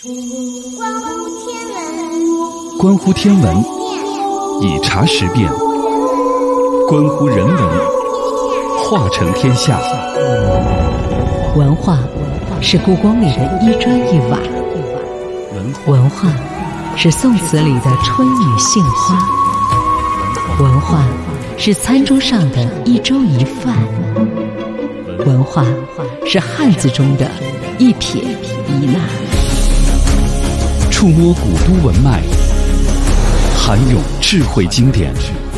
关乎天文，以察时变；关乎人文，化成天下。 文化是故宫里的一砖一瓦，文化是宋词里的春雨杏花，文化是餐桌上的一粥一饭，文化是汉字中的一撇一捺。 触摸古都文脉，涵涌智慧经典，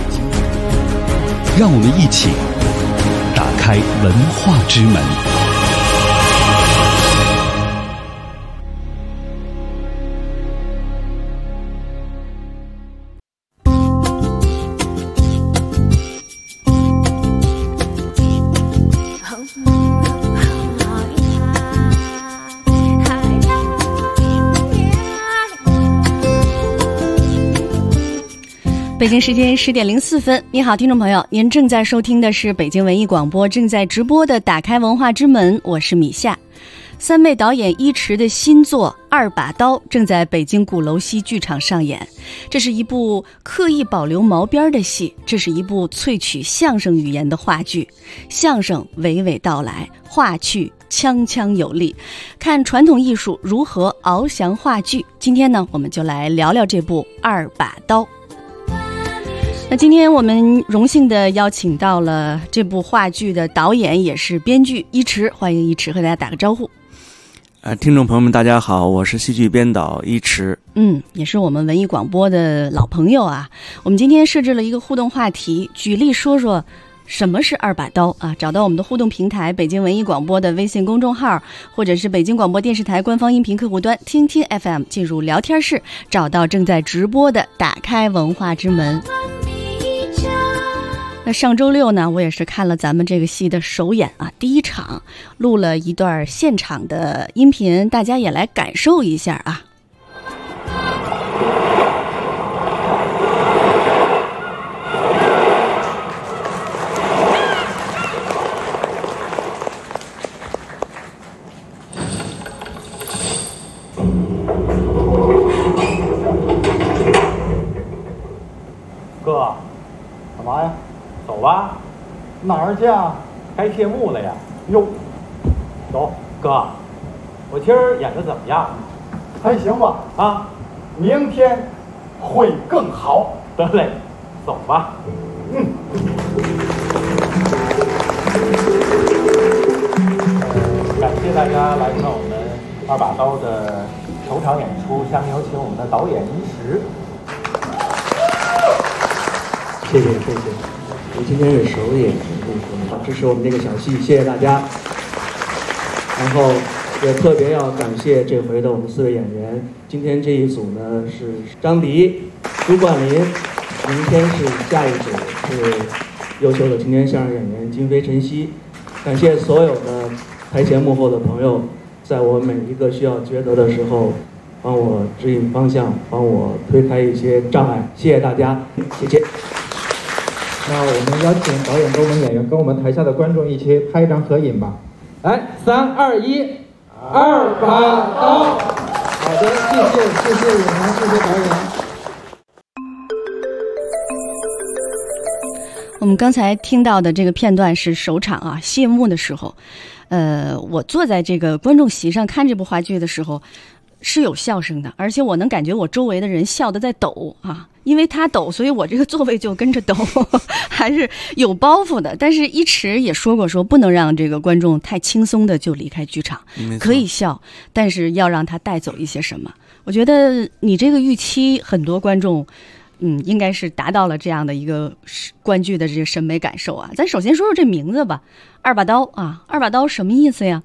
让我们一起打开文化之门。 北京时间10点04分，你好，听众朋友，您正在收听的是北京文艺广播正在直播的打开文化之门，我是米夏。三妹导演伊池的新作《二把刀》正在北京鼓楼西剧场上演。这是一部刻意保留毛边的戏，这是一部萃取相声语言的话剧。相声娓娓道来，话剧锵锵有力，看传统艺术如何翱翔话剧。今天呢，我们就来聊聊这部《二把刀》。那今天我们荣幸的邀请到了这部话剧的导演，也是编剧伊池，欢迎伊池和大家打个招呼。 听众朋友们大家好，我是戏剧编导伊池。 也是我们文艺广播的老朋友啊。我们今天设置了一个互动话题，举例说说什么是二把刀啊？找到我们的互动平台北京文艺广播的微信公众号，或者是北京广播电视台官方音频客户端听听 FM， 进入聊天室，找到正在直播的打开文化之门。那上周六呢，我也是看了咱们这个戏的首演啊，第一场录了一段现场的音频，大家也来感受一下啊。 哥，干嘛呀？走吧。哪儿去啊？该谢幕了呀。哟，走，哥，我今儿演的怎么样？ 还行吧。 啊， 明天会更好。 得嘞，走吧。感谢大家来看我们二把刀的首场演出，下面有请我们的导演伊池。 谢谢。我今天是首演，支持我们这个小戏，谢谢大家。然后也特别要感谢这回的我们4位演员。今天这一组呢是张迪、朱冠霖，明天是下一组是优秀的青年相声演员金飞、陈曦。感谢所有的台前幕后的朋友，在我每一个需要抉择的时候，帮我指引方向，帮我推开一些障碍。谢谢大家，谢谢。 那我们邀请导演跟我们演员跟我们台下的观众一起拍一张合影吧。来，3、2、1，二把刀。好的，谢谢演员，谢谢导演。 我们刚才听到的这个片段是首场啊，谢幕的时候，我坐在这个观众席上看这部话剧的时候，是有笑声的，而且我能感觉我周围的人笑得在抖啊。因为他抖，所以我这个座位就跟着抖，还是有包袱的。但是伊池也说过，说不能让这个观众太轻松的就离开剧场，可以笑，但是要让他带走一些什么。我觉得你这个预期，很多观众，应该是达到了这样的一个观剧的这个审美感受啊。咱首先说说这名字吧，二把刀啊，二把刀什么意思呀？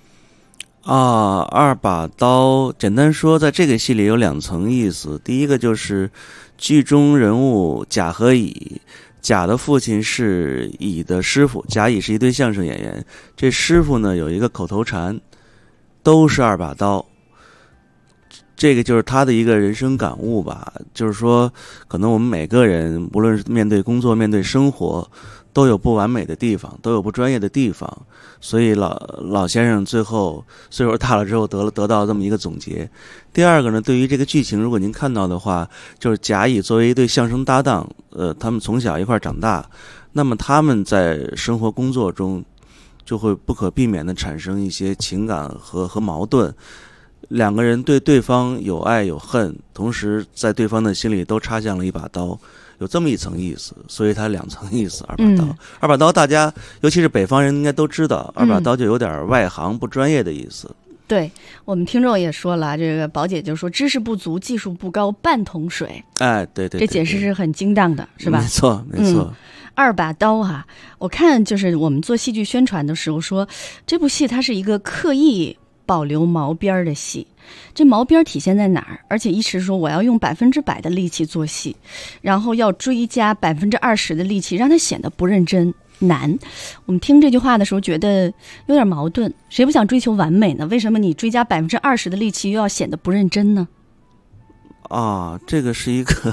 二把刀，简单说，在这个戏里有2层意思。第一个就是剧中人物甲和乙，甲的父亲是乙的师傅，甲乙是一对相声演员。这师傅呢有一个口头禅，都是二把刀。这个就是他的一个人生感悟吧，就是说，可能我们每个人，无论是面对工作、面对生活， 都有不完美的地方，都有不专业的地方，所以老先生最后岁数大了之后得到这么一个总结。第二个呢，对于这个剧情，如果您看到的话，就是甲乙作为一对相声搭档，他们从小一块长大，那么他们在生活工作中就会不可避免地产生一些情感和矛盾。两个人对对方有爱有恨，同时在对方的心里都插向了一把刀，有这么一层意思，所以它2层意思。二把刀，二把刀大家尤其是北方人应该都知道，二把刀就有点外行不专业的意思。 对，我们听众也说了，这个宝姐就说知识不足技术不高半桶水。 哎，对， 这解释是很精当的，是吧？ 没错没错。 二把刀啊，我看就是我们做戏剧宣传的时候说，这部戏它是一个刻意保留毛边的戏。这毛边体现在哪儿？而且一直说我要用100%的力气做戏，然后要追加20%的力气，让它显得不认真难。我们听这句话的时候觉得有点矛盾，谁不想追求完美呢？为什么你追加20%的力气又要显得不认真呢？ 啊，这个是一个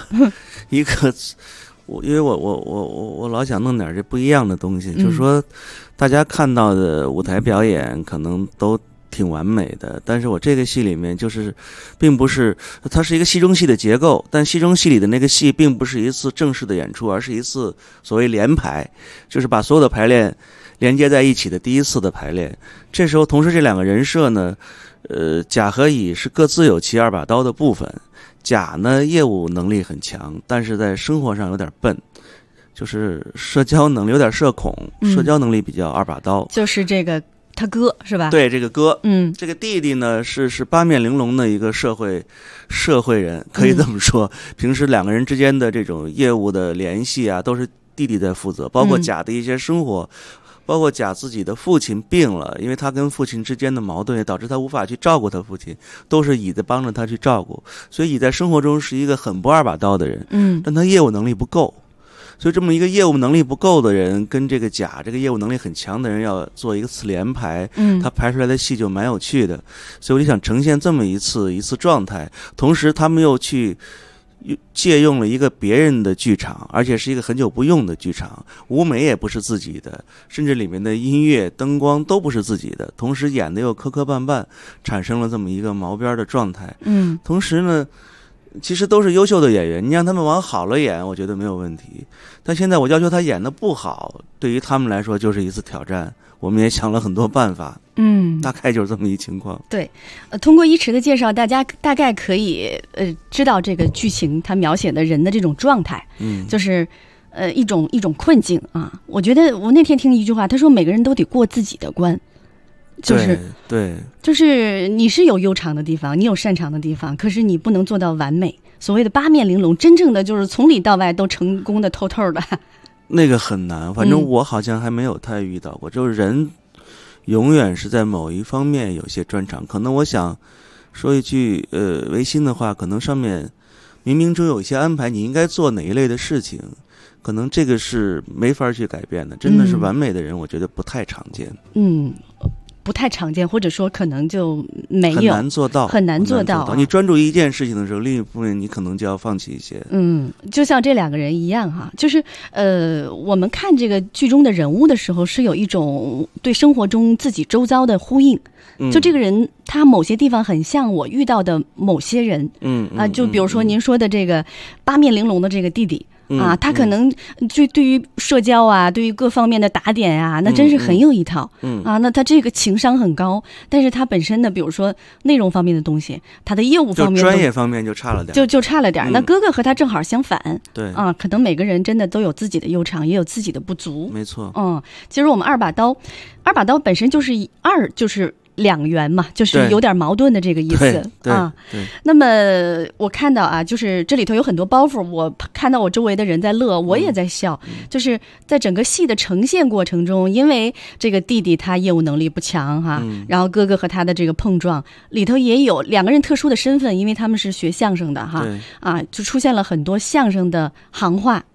因为我老想弄点这不一样的东西，就是说大家看到的舞台表演可能都挺完美的，但是我这个戏里面就是并不是，它是一个戏中戏的结构，但戏中戏里的那个戏并不是一次正式的演出，而是一次所谓连排，就是把所有的排练连接在一起的第一次的排练。这时候同时这两个人设呢，甲和乙是各自有其二把刀的部分。甲呢业务能力很强，但是在生活上有点笨，就是社交能力有点社恐，社交能力比较二把刀。 就是这个他哥是吧？ 对，这个哥，这个弟弟呢是八面玲珑的一个社会人，可以这么说。平时两个人之间的这种业务的联系啊，都是弟弟在负责，包括甲的一些生活。包括甲自己的父亲病了，因为他跟父亲之间的矛盾也导致他无法去照顾他父亲，都是乙的帮着他去照顾，所以乙在生活中是一个很不二把刀的人，但他业务能力不够，所以这么一个业务能力不够的人跟这个甲这个业务能力很强的人要做一个次连排，他排出来的戏就蛮有趣的，所以我就想呈现这么一次状态，同时他们又去借用了一个别人的剧场，而且是一个很久不用的剧场，舞美也不是自己的，甚至里面的音乐灯光都不是自己的，同时演的又磕磕绊绊，产生了这么一个毛边的状态。同时呢其实都是优秀的演员，你让他们往好了演我觉得没有问题，但现在我要求他演得不好，对于他们来说就是一次挑战，我们也想了很多办法。大概就是这么一情况。对， 通过一池的介绍，大家大概可以知道这个剧情它描写的人的这种状态，就是一种困境啊。我觉得我那天听一句话，他说每个人都得过自己的关，就是对， 就是你是有悠长的地方，你有擅长的地方，可是你不能做到完美。所谓的八面玲珑，真正的就是从里到外都成功的透透的，那个很难。反正我好像还没有太遇到过，就是人永远是在某一方面有些专长。可能我想说一句违心的话，可能上面冥冥中有一些安排，你应该做哪一类的事情，可能这个是没法去改变的。真的是完美的人，我觉得不太常见。 不太常见，或者说可能就没有，很难做到。 你专注一件事情的时候，另一部分你可能就要放弃一些。 就像这两个人一样哈，就是我们看这个剧中的人物的时候，是有一种对生活中自己周遭的呼应。就这个人，他某些地方很像我遇到的某些人。就比如说您说的这个八面玲珑的这个弟弟。他可能就对于社交啊，对于各方面的打点啊，那真是很有一套。那他这个情商很高，但是他本身的比如说内容方面的东西，他的业务方面就专业方面就差了点， 就差了点。那哥哥和他正好相反。 对可能每个人真的都有自己的悠长，也有自己的不足。 没错。 其实我们二把刀本身就是就是两元嘛，就是有点矛盾的这个意思啊。那么我看到啊，就是这里头有很多包袱，我看到我周围的人在乐，我也在笑。就是在整个戏的呈现过程中，因为这个弟弟他业务能力不强哈，然后哥哥和他的这个碰撞里头也有两个人特殊的身份，因为他们是学相声的哈，就出现了很多相声的行话。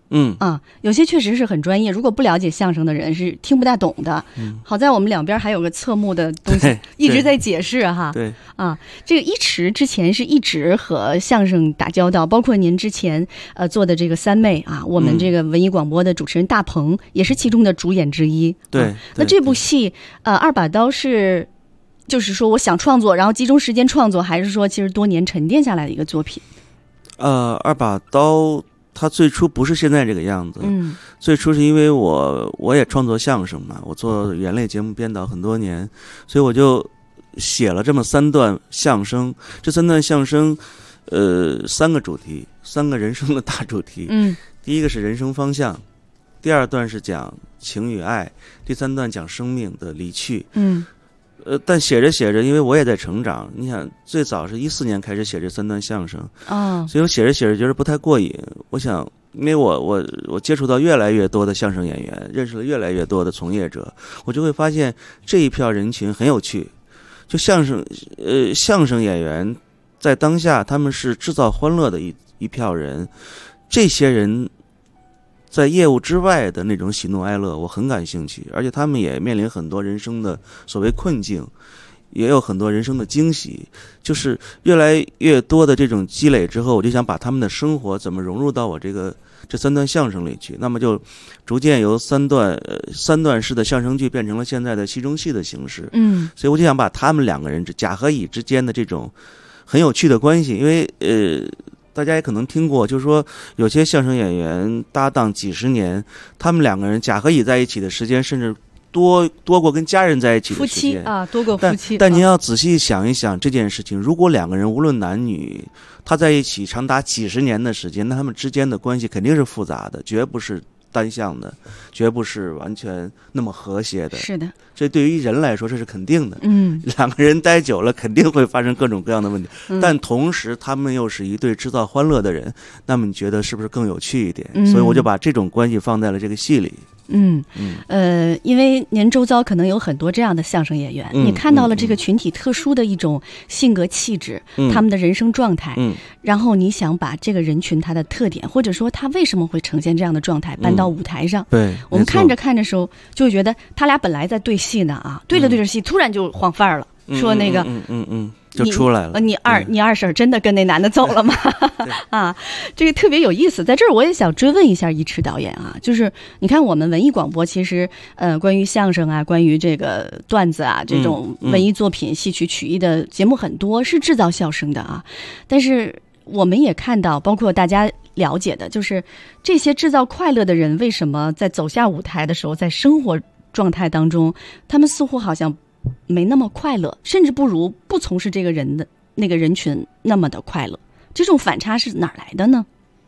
有些确实是很专业，如果不了解相声的人是听不大懂的。好在我们两边还有个侧目的东西一直在解释哈。 对这个一池之前是一直和相声打交道，包括您之前做的这个三妹啊，我们这个文艺广播的主持人大鹏也是其中的主演之一。 对， 那这部戏二把刀是就是说我想创作，然后集中时间创作，还是说其实多年沉淀下来的一个作品？ 二把刀它最初不是现在这个样子，最初是因为我也创作相声嘛，我做原类节目编导很多年，所以我就写了这么3段相声。这3段相声3个主题，3个人生的大主题。第一个是人生方向，第2段是讲情与爱，第3段讲生命的离去。但写着写着，因为我也在成长，你想最早是14年开始写这3段相声，所以我写着写着觉得不太过瘾。我想，因为我接触到越来越多的相声演员，认识了越来越多的从业者，我就会发现这一票人群很有趣。就相声演员在当下他们是制造欢乐的一票人，这些人在业务之外的那种喜怒哀乐我很感兴趣，而且他们也面临很多人生的所谓困境，也有很多人生的惊喜。就是越来越多的这种积累之后，我就想把他们的生活怎么融入到我这3段相声里去，那么就逐渐由3段式的相声剧变成了现在的戏中戏的形式。所以我就想把他们2个人甲和乙之间的这种很有趣的关系，因为大家也可能听过，就是说有些相声演员搭档几十年，他们2个人甲和乙在一起的时间甚至多过跟家人在一起的时间。 夫妻啊，多过夫妻。 但您要仔细想一想这件事情，如果2个人无论男女，他在一起长达几十年的时间，那他们之间的关系肯定是复杂的，绝不是单向的，绝不是完全那么和谐的。 是的， 这对于人来说这是肯定的。2个人待久了肯定会发生各种各样的问题，但同时他们又是一对制造欢乐的人，那么你觉得是不是更有趣一点？所以我就把这种关系放在了这个戏里。 因为您周遭可能有很多这样的相声演员，你看到了这个群体特殊的一种性格气质，他们的人生状态，然后你想把这个人群他的特点，或者说他为什么会呈现这样的状态搬到舞台上。 对， 我们看着看着时候就会觉得他俩本来在对戏呢对着对着戏，突然就晃范儿了，说那个就出来了。 你二婶真的跟那男的走了吗？这个特别有意思。在这儿我也想追问一下一池导演就是你看我们文艺广播其实关于相声关于这个段子这种文艺作品戏曲曲艺的节目很多，是制造笑声的但是我们也看到，包括大家了解的，就是这些制造快乐的人为什么在走下舞台的时候，在生活状态当中，他们似乎好像没那么快乐，甚至不如不从事这个人的那个人群那么的快乐。这种反差是哪儿来的呢？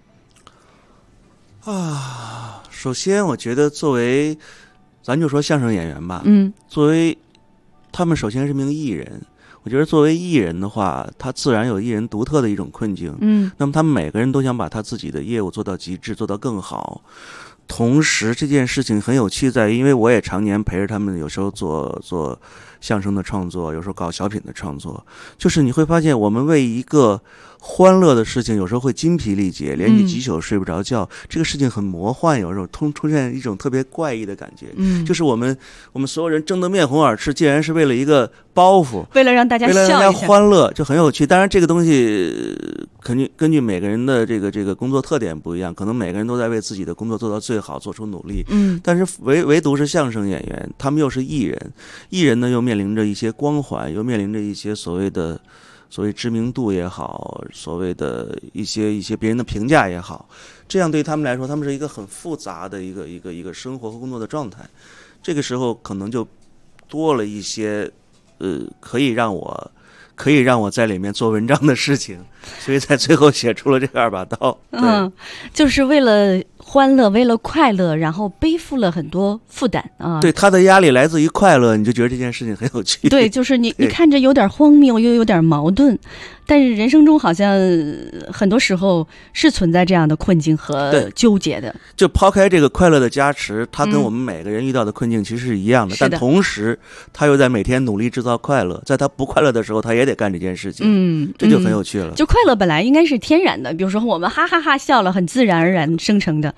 首先我觉得作为咱就说相声演员吧，作为他们首先是名艺人，我觉得作为艺人的话，他自然有艺人独特的一种困境。那么他们每个人都想把他自己的业务做到极致，做到更好。同时这件事情很有趣在于，因为我也常年陪着他们，有时候做相声的创作，有时候搞小品的创作，就是你会发现我们为一个欢乐的事情有时候会筋疲力竭，连续几宿睡不着觉，这个事情很魔幻，有时候出现一种特别怪异的感觉。就是我们所有人争得面红耳赤，竟然是为了一个包袱， 为了让大家笑一下， 为了让大家欢乐，就很有趣。当然这个东西肯定根据每个人的这个工作特点不一样，可能每个人都在为自己的工作做到最好，做出努力。但是唯独是相声演员，他们又是艺人，艺人呢又面临着一些光环，又面临着一些所谓知名度也好，所谓的一些别人的评价也好，这样对他们来说，他们是一个很复杂的一个生活和工作的状态。这个时候可能就多了一些可以让我在里面做文章的事情，所以在最后写出了这个2把刀。 就是为了欢乐，为了快乐，然后背负了很多负担对，他的压力来自于快乐，你就觉得这件事情很有趣。 对，就是你看着有点荒谬，又有点矛盾，但是人生中好像很多时候是存在这样的困境和纠结的。 就抛开这个快乐的加持，他跟我们每个人遇到的困境其实是一样的，但同时他又在每天努力制造快乐，在他不快乐的时候，他也得干这件事情。这就很有趣了。 就快乐本来应该是天然的，比如说我们哈哈哈笑了，很自然而然生成的。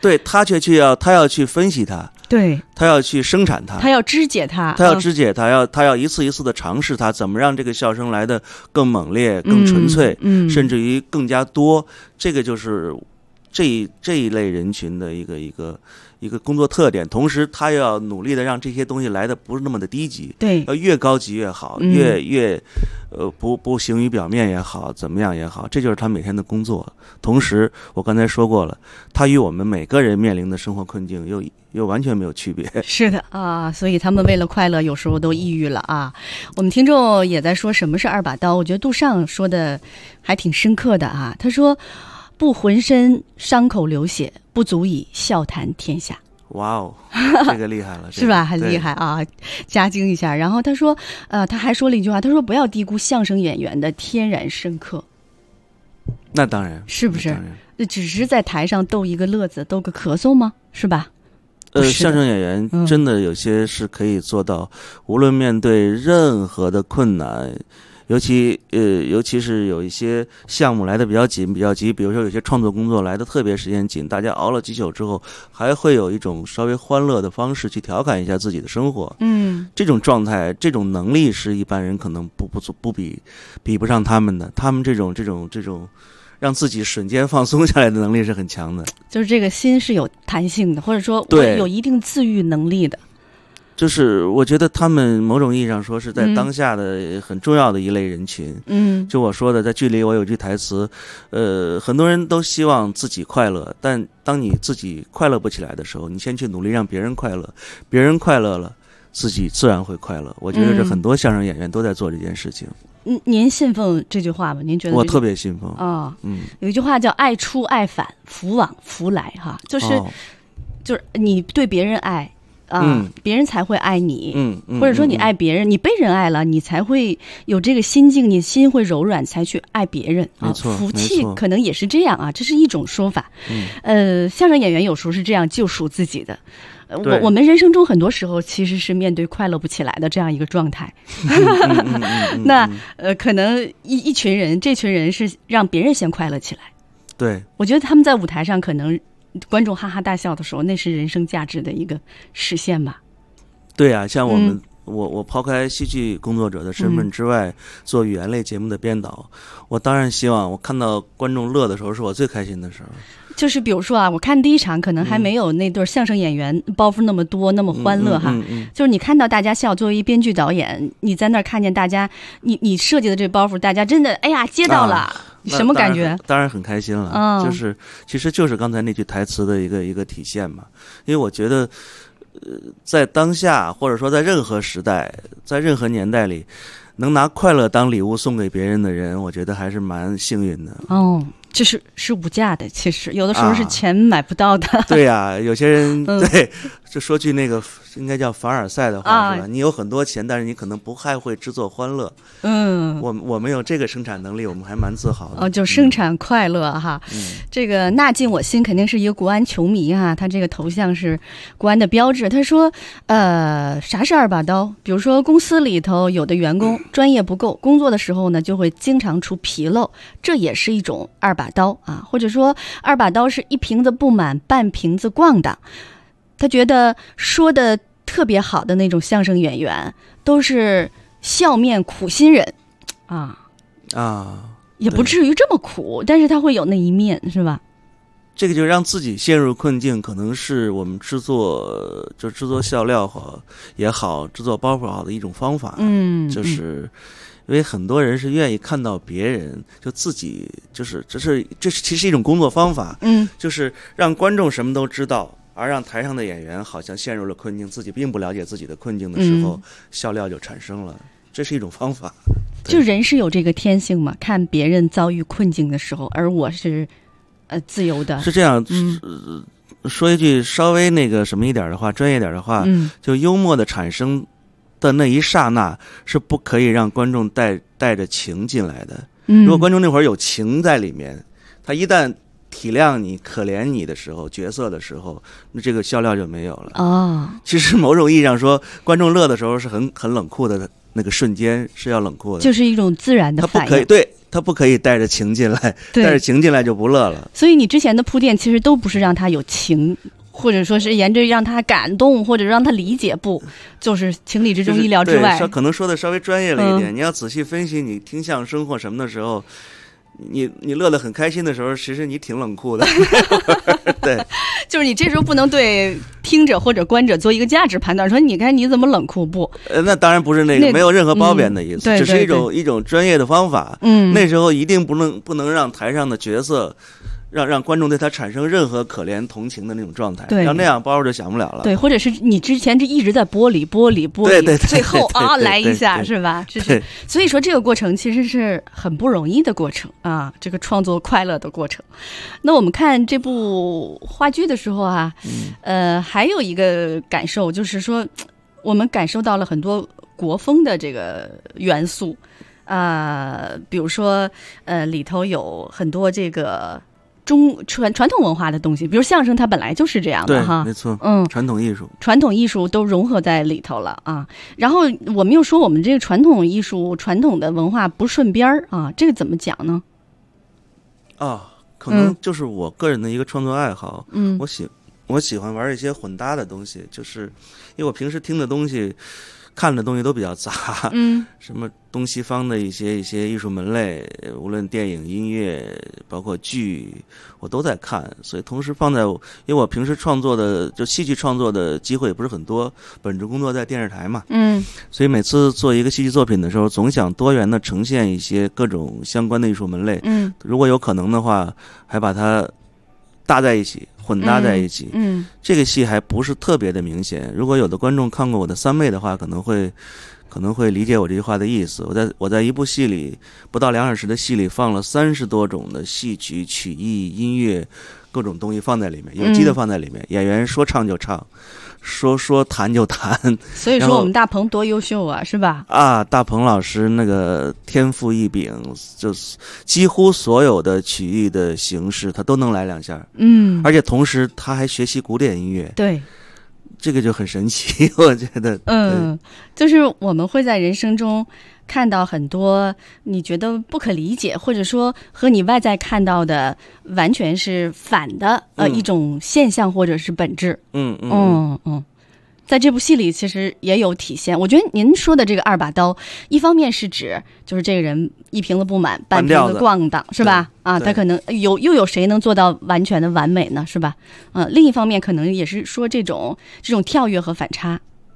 对，他要去分析它， 对， 他要去生产它， 他要肢解它， 他要一次一次的尝试它，怎么让这个笑声来得更猛烈、更纯粹，甚至于更加多。这个就是这一类人群的一个工作特点。同时，他要努力的让这些东西来的不是那么的低级， 对， 要越高级越好，越不行于表面也好，怎么样也好，这就是他每天的工作。同时，我刚才说过了，他与我们每个人面临的生活困境又完全没有区别。 是的啊，所以他们为了快乐，有时候都抑郁了啊。我们听众也在说什么是二把刀，我觉得杜尚说的还挺深刻的啊。他说：“不浑身伤口流血，不足以笑谈天下。” 哇哦，这个厉害了， 是吧？很厉害啊，加精一下。然后他说，他还说了一句话，他说不要低估相声演员的天然深刻。 那当然， 是不是？只是在台上逗一个乐子，逗个咳嗽吗？是吧？ 相声演员真的有些是可以做到，无论面对任何的困难。尤其是有一些项目来的比较紧、比较急，比如说有些创作工作来的特别时间紧，大家熬了几宿之后，还会有一种稍微欢乐的方式去调侃一下自己的生活。这种状态、这种能力是一般人可能比不上他们的。他们这种让自己瞬间放松下来的能力是很强的。 就是这个心是有弹性的，或者说有一定自愈能力的。 就是我觉得他们某种意义上说是在当下的很重要的一类人群。就我说的，在剧里我有句台词，很多人都希望自己快乐，但当你自己快乐不起来的时候，你先去努力让别人快乐，别人快乐了，自己自然会快乐。我觉得这很多相声演员都在做这件事情。 您信奉这句话吗？您觉得？ 我特别信奉啊。有一句话叫“爱出爱返，福往福来”哈，就是你对别人爱。别人才会爱你，或者说你爱别人，你被人爱了，你才会有这个心境，你心会柔软，才去爱别人啊。福气可能也是这样啊，这是一种说法。相声演员有时候是这样救赎自己的。我们人生中很多时候其实是面对快乐不起来的这样一个状态。那可能一群人，这群人是让别人先快乐起来。 对， 我觉得他们在舞台上可能。观众哈哈大笑的时候，那是人生价值的一个实现吧。 对啊，像我们我抛开戏剧工作者的身份之外，做语言类节目的编导，我当然希望我看到观众乐的时候是我最开心的时候。 就是比如说啊，我看第一场可能还没有那对相声演员包袱那么多，那么欢乐哈。就是你看到大家笑，作为一编剧导演，你在那儿看见大家，你设计的这包袱，大家真的哎呀接到了。什么感觉？ 当然很开心了。其实就是刚才那句台词的一个体现嘛。因为我觉得，在当下或者说在任何时代，在任何年代里，能拿快乐当礼物送给别人的人，我觉得还是蛮幸运的。 这是无价的，其实有的时候是钱买不到的。 对呀，有些人对，就说句那个应该叫凡尔赛的话是吧？你有很多钱，但是你可能不太会制作欢乐。我们有这个生产能力，我们还蛮自豪的。 就生产快乐哈。这个纳进我心肯定是一个国安球迷哈，他这个头像是国安的标志。他说，啥是二把刀？比如说公司里头有的员工专业不够，工作的时候呢就会经常出纰漏，这也是一种二把刀啊，或者说二把刀是一瓶子不满半瓶子咣当。他觉得说的特别好的那种相声演员都是笑面苦心人也不至于这么苦，但是他会有那一面，是吧？ 这个就让自己陷入困境，可能是我们制作笑料也好，制作包袱好的一种方法。就是因为很多人是愿意看到别人就自己这是其实一种工作方法。就是让观众什么都知道，而让台上的演员好像陷入了困境，自己并不了解自己的困境的时候，笑料就产生了。这是一种方法。 就人是有这个天性嘛，看别人遭遇困境的时候，而我是自由的。 是这样。说一句稍微那个什么一点的话，专业点的话，就幽默的产生的那一刹那是不可以让观众带着情进来的。如果观众那会儿有情在里面，他一旦体谅你、可怜你的时候，角色的时候，那这个笑料就没有了。其实某种意义上说，观众乐的时候是很冷酷的那个瞬间是要冷酷的， 就是一种自然的反应。 他不可以对， 他不可以带着情进来，带着情进来就不乐了。 所以你之前的铺垫其实都不是让他有情，或者说是沿着让他感动，或者让他理解，不，就是情理之中意料之外。 对，可能说的稍微专业了一点。你要仔细分析，你听相声或什么的时候，你乐得很开心的时候，其实你挺冷酷的。对， 就是你这时候不能对听者或者观者做一个价值判断，说你看你怎么冷酷不？ 那当然不是那个，没有任何褒贬的意思，只是一种专业的方法。那时候一定不能让台上的角色。让观众对他产生任何可怜同情的那种状态，要那样包就想不了了。 对，或者是你之前就一直在剥离， 对， 最后来一下是吧？是，所以说这个过程其实是很不容易的过程啊，这个创作快乐的过程。那我们看这部话剧的时候啊，还有一个感受就是说，我们感受到了很多国风的这个元素比如说里头有很多这个。传统文化的东西，比如相声，它本来就是这样的哈， 没错，传统艺术都融合在里头了啊。然后我们又说我们这个传统艺术、传统的文化不顺边啊，这个怎么讲呢？可能就是我个人的一个创作爱好，我喜欢玩一些混搭的东西，就是因为我平时听的东西。看的东西都比较杂，什么东西方的一些艺术门类，无论电影、音乐，包括剧，我都在看。所以同时放在，因为我平时创作的就戏剧创作的机会也不是很多，本职工作在电视台嘛，所以每次做一个戏剧作品的时候，总想多元的呈现一些各种相关的艺术门类，如果有可能的话，还把它搭在一起。混搭在一起，这个戏还不是特别的明显。如果有的观众看过我的三妹的话，可能会理解我这句话的意思。我在一部戏里不到2小时的戏里放了30多种的戏曲、曲艺、音乐各种东西放在里面，有机的放在里面，演员说唱就唱，说弹就弹。 所以说我们大鹏多优秀啊，是吧？ 大鹏老师那个天赋异禀，就是几乎所有的曲艺的形式他都能来2下，而且同时他还学习古典音乐， 对。 这个就很神奇，我觉得。 就是我们会在人生中看到很多你觉得不可理解，或者说和你外在看到的完全是反的一种现象或者是本质。在这部戏里其实也有体现。我觉得您说的这个2把刀，一方面是指就是这个人一瓶子不满半瓶子咣当，是吧？他可能又有谁能做到完全的完美呢？是吧？另一方面可能也是说这种跳跃和反差。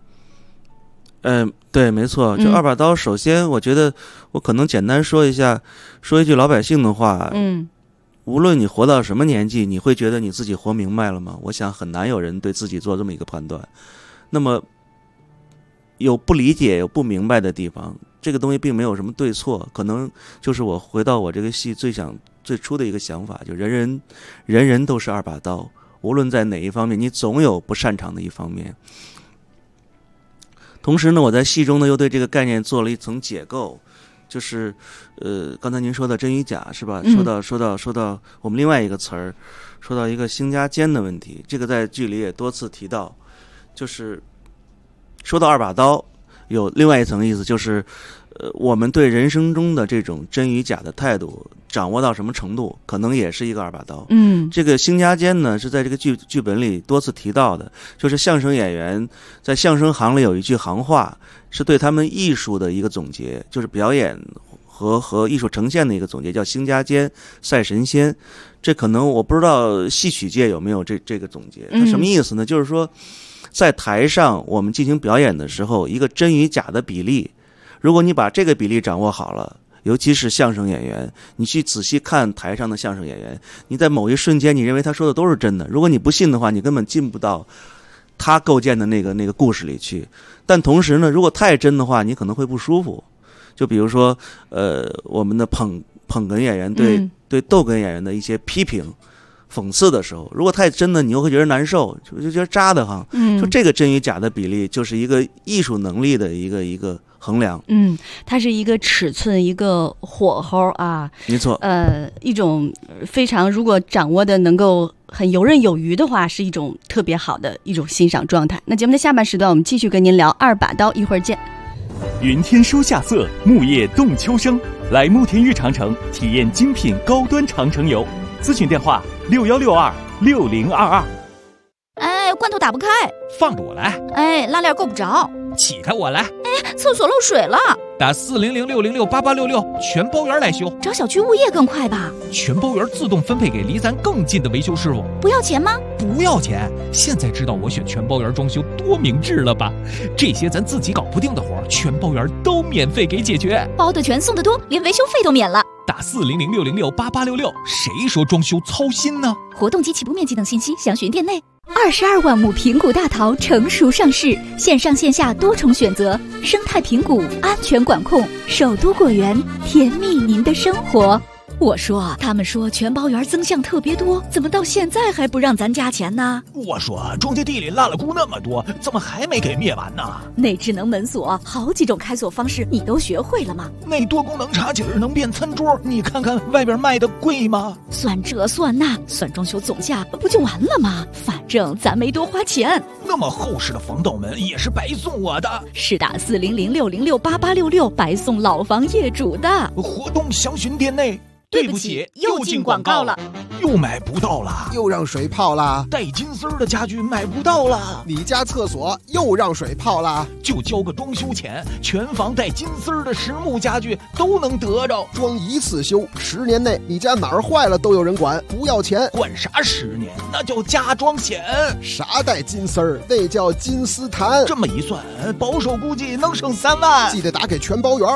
对，没错。就2把刀，首先我觉得我可能简单说一句老百姓的话。无论你活到什么年纪，你会觉得你自己活明白了吗？我想很难有人对自己做这么一个判断。那么有不理解有不明白的地方，这个东西并没有什么对错，可能就是我回到我这个戏最初的一个想法，就人人都是2把刀，无论在哪一方面你总有不擅长的一方面。同时呢，我在戏中呢又对这个概念做了一层解构，就是刚才您说的真与假是吧？说到我们另外一个词儿，说到一个兴加奸的问题，这个在剧里也多次提到。就是说到2把刀，有另外一层意思，就是我们对人生中的这种真与假的态度掌握到什么程度，可能也是一个2把刀。这个兴加奸呢，是在这个剧本里多次提到的，就是相声演员在相声行里有一句行话，是对他们艺术的一个总结，就是表演和艺术呈现的一个总结，叫兴加奸赛神仙。这可能我不知道戏曲界有没有这个总结，它什么意思呢？就是说在台上我们进行表演的时候，一个真与假的比例，如果你把这个比例掌握好了，尤其是相声演员，你去仔细看台上的相声演员，你在某一瞬间你认为他说的都是真的，如果你不信的话，你根本进不到他构建的那个故事里去。但同时呢，如果太真的话，你可能会不舒服。就比如说我们的捧哏演员对逗哏演员的一些批评讽刺的时候，如果太真的，你又会觉得难受，就觉得扎得慌。就这个真与假的比例，就是一个艺术能力的一个衡量。 它是一个尺寸，一个火候啊。 没错。 一种非常，如果掌握的能够很游刃有余的话，是一种特别好的一种欣赏状态。那节目的下半时段，我们继续跟您聊2把刀，一会儿见。 云天收夏色，木叶动秋声。来慕田峪长城体验精品高端长城游，咨询电话61626022。 哎，罐头打不开， 放着我来。 哎，拉链够不着， 起开我来。 哎，厕所漏水了， 打4006068866，全包圆来修。 找小区物业更快吧？ 全包圆自动分配给离咱更近的维修师傅。 不要钱吗？ 不要钱。现在知道我选全包圆装修多明智了吧？这些咱自己搞不定的活，全包圆都免费给解决。 包的全，送的多，连维修费都免了。 打4006068866，谁说装修操心呢？ 活动及起步面积等信息详询店内。22万亩平谷大桃成熟上市，线上线下多重选择，生态平谷，安全管控，首都果园，甜蜜您的生活。我说，他们说全包园增项特别多，怎么到现在还不让咱加钱呢？ 我说，种地地里烂了菇那么多，怎么还没给灭完呢？ 那智能门锁，好几种开锁方式，你都学会了吗？ 那多功能茶几能变餐桌，你看看外边卖的贵吗？ 算这算那，算装修总价不就完了吗？反正咱没多花钱。 那么厚实的防盗门也是白送我的。 是打4006068866白送老房业主的。 活动详询店内。 对不起，又进广告了， 又买不到了， 又让水泡了， 带金丝的家具买不到了， 你家厕所又让水泡了， 就交个装修钱，全房带金丝的实木家具都能得着， 装一次修，10年内你家哪儿坏了都有人管，不要钱。 管啥10年？那叫加装险。 啥带金丝儿？那叫金丝檀。 这么一算，保守估计能省3万。 记得打给全包圆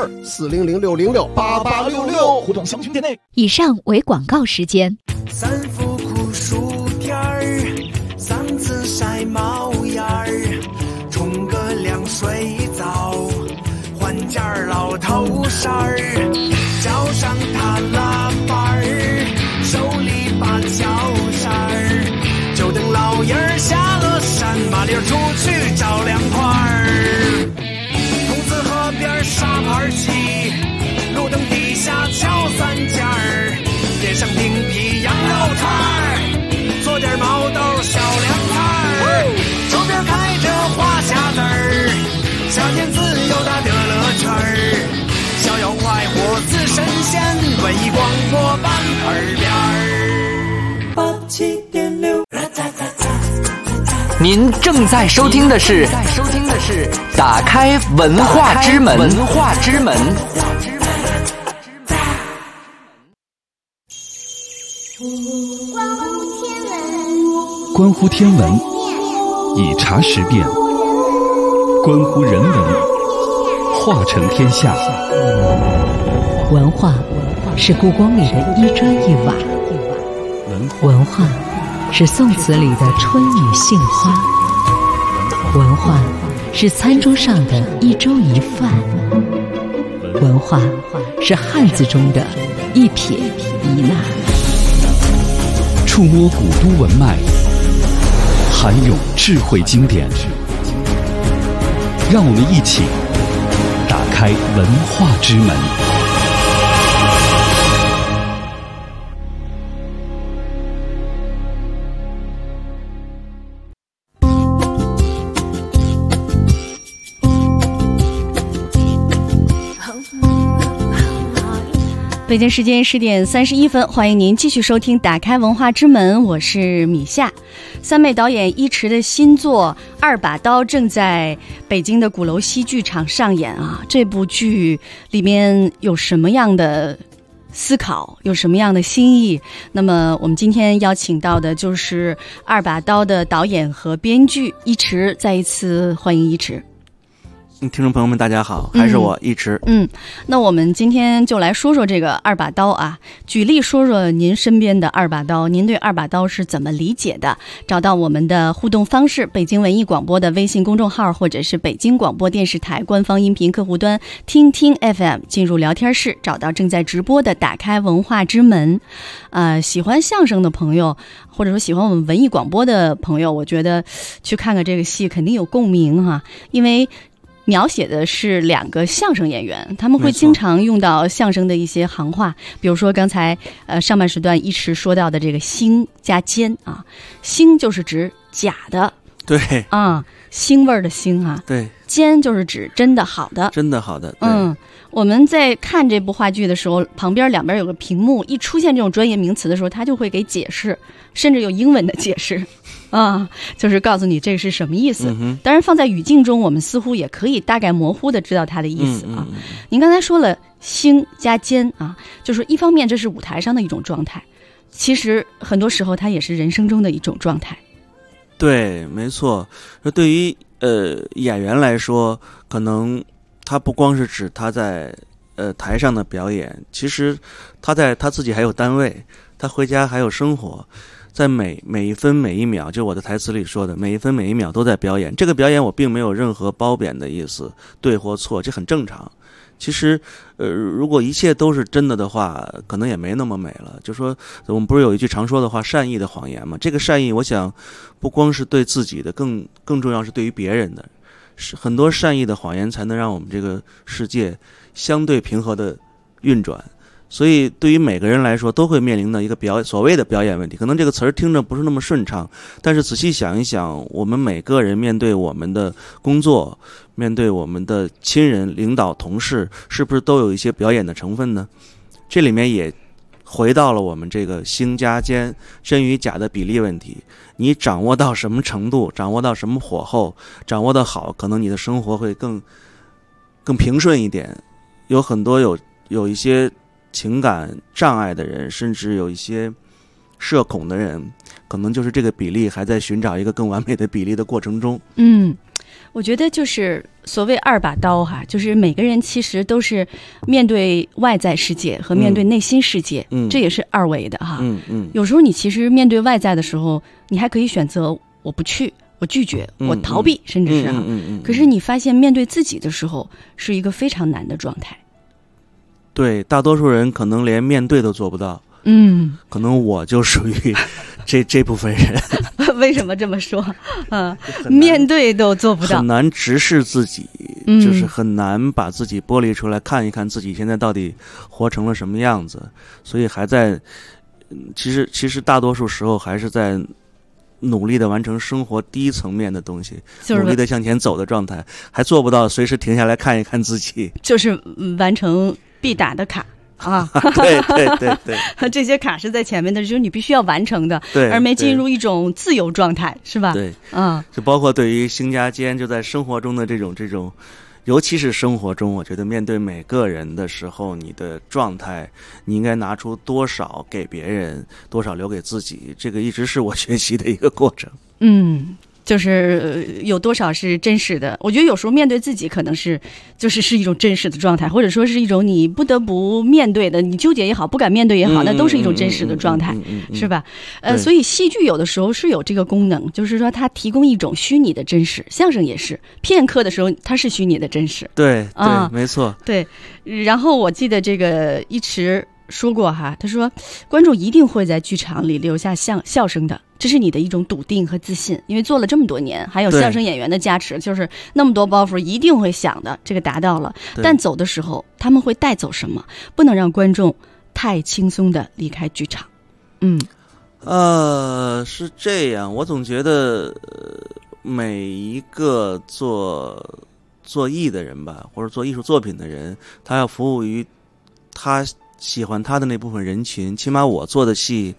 ，4006068866， 活动详询店内。 以上为广告时间。 3伏酷暑天儿，3次晒毛眼儿，冲个凉水澡，换件老头衫儿，脚上踏拉板儿，手里把脚扇儿，就等老爷儿下了山，麻溜出去找凉快儿。筒子河边沙盘棋，路灯底下敲3件儿，点上冰皮羊肉串儿，做点毛豆小凉菜儿，周边开着花匣子儿，夏天自由的乐乐圈儿，逍遥快活似神仙，文艺广播版耳边儿87.6。 您正在收听的是打开文化之门。 关乎天文，以茶识辨；关乎人文，化成天下。 文化是故宫里的一砖一瓦，文化是宋词里的春雨杏花，文化是餐桌上的一粥一饭，文化是汉字中的一撇一捺。 触摸古都文脉，涵咏智慧经典，让我们一起打开文化之门。 北京时间10点31分，欢迎您继续收听《打开文化之门》，我是米夏。三妹导演一池的新作《2把刀》正在北京的鼓楼西剧场上演啊！这部剧里面有什么样的思考，有什么样的新意？那么我们今天邀请到的就是《2把刀》的导演和编剧一池，再一次欢迎一池。 听众朋友们大家好，还是我一池。 那我们今天就来说说这个2把刀啊，举例说说您身边的2把刀，您对2把刀是怎么理解的？找到我们的互动方式，北京文艺广播的微信公众号，或者是北京广播电视台官方音频客户端听听 FM， 进入聊天室，找到正在直播的打开文化之门。喜欢相声的朋友，或者说喜欢我们文艺广播的朋友，我觉得去看看这个戏肯定有共鸣哈，因为描写的是2个相声演员，他们会经常用到相声的一些行话，比如说刚才上半时段一池说到的这个星加奸啊，星就是指假的， 对啊， 腥味儿的腥啊， 对， 坚就是指真的好的， 真的好的。 我们在看这部话剧的时候，旁边两边有个屏幕，一出现这种专业名词的时候，他就会给解释，甚至有英文的解释啊，就是告诉你这是什么意思。当然放在语境中，我们似乎也可以大概模糊的知道它的意思啊。您刚才说了腥加坚啊，就是一方面这是舞台上的一种状态，其实很多时候它也是人生中的一种状态。 对，没错。对于演员来说，可能他不光是指他在台上的表演，其实他自己还有单位，他回家还有生活，在每一分每一秒，就我的台词里说的，每一分每一秒都在表演。这个表演我并没有任何褒贬的意思，对或错，这很正常。其实如果一切都是真的的话，可能也没那么美了。就说我们不是有一句常说的话，善意的谎言嘛？这个善意，我想不光是对自己的，更重要是对于别人的。是很多善意的谎言才能让我们这个世界相对平和的运转。所以对于每个人来说都会面临的一个所谓的表演问题，可能这个词儿听着不是那么顺畅，但是仔细想一想，我们每个人面对我们的工作，面对我们的亲人、领导、同事，是不是都有一些表演的成分呢？这里面也回到了我们这个星加坚、真与假的比例问题。你掌握到什么程度，掌握到什么火候，掌握得好，可能你的生活会更平顺一点。有很多有一些情感障碍的人，甚至有一些社恐的人，可能就是这个比例还在寻找一个更完美的比例的过程中。 我觉得就是所谓2把刀哈，就是每个人其实都是面对外在世界和面对内心世界，这也是2维的哈。有时候你其实面对外在的时候，你还可以选择我不去，我拒绝，我逃避，甚至是啊。可是你发现面对自己的时候，是一个非常难的状态。 对，大多数人可能连面对都做不到。可能我就属于这部分人。 为什么这么说？面对都做不到， 很难直视自己，就是很难把自己剥离出来，看一看自己现在到底活成了什么样子。所以还在，其实大多数时候还是在努力的完成生活低层面的东西，努力的向前走的状态，还做不到随时停下来看一看自己， 就是完成必打的卡。 对， 这些卡是在前面的，就是你必须要完成的， 对， 而没进入一种自由状态，是吧？ 对，就包括对于星加坚，就在生活中的这种，尤其是生活中，我觉得面对每个人的时候，你的状态，你应该拿出多少给别人，多少留给自己，这个一直是我学习的一个过程。 就是有多少是真实的。我觉得有时候面对自己可能是一种真实的状态，或者说是一种你不得不面对的，你纠结也好，不敢面对也好，那都是一种真实的状态，是吧？所以戏剧有的时候是有这个功能，就是说它提供一种虚拟的真实，相声也是片刻的时候它是虚拟的真实。 对，没错。 对，然后我记得这个一池说过哈，他说观众一定会在剧场里留下笑声的，这是你的一种笃定和自信，因为做了这么多年，还有相声演员的加持，就是那么多包袱一定会想的，这个达到了。但走的时候他们会带走什么？不能让观众太轻松的离开剧场。 是这样，我总觉得每一个做艺的人吧，或者做艺术作品的人，他要服务于他喜欢他的那部分人群。起码我做的戏，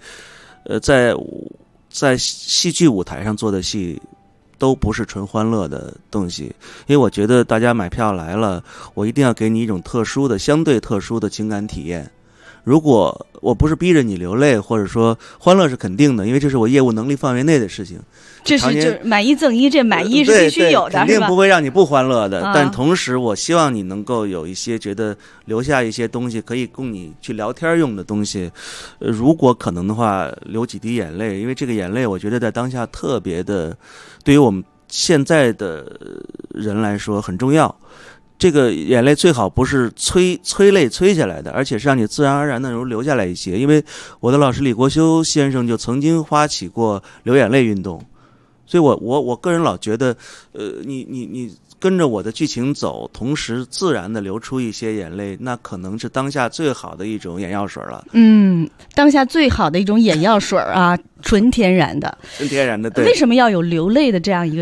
在戏剧舞台上做的戏，都不是纯欢乐的东西。因为我觉得大家买票来了，我一定要给你一种相对特殊的情感体验。如果我不是逼着你流泪，或者说欢乐是肯定的，因为这是我业务能力范围内的事情。 这是就是买一赠一，这买一是必须有的， 肯定不会让你不欢乐的。但同时，我希望你能够有一些觉得留下一些东西，可以供你去聊天用的东西。如果可能的话，流几滴眼泪，因为这个眼泪，我觉得在当下特别的，对于我们现在的人来说很重要。这个眼泪最好不是催泪催下来的，而且是让你自然而然的流下来一些。因为我的老师李国修先生就曾经发起过流眼泪运动，所以我个人老觉得，你跟着我的剧情走，同时自然的流出一些眼泪，那可能是当下最好的一种眼药水了。 当下最好的一种眼药水啊，纯天然的。 对。 为什么要有流泪的这样一个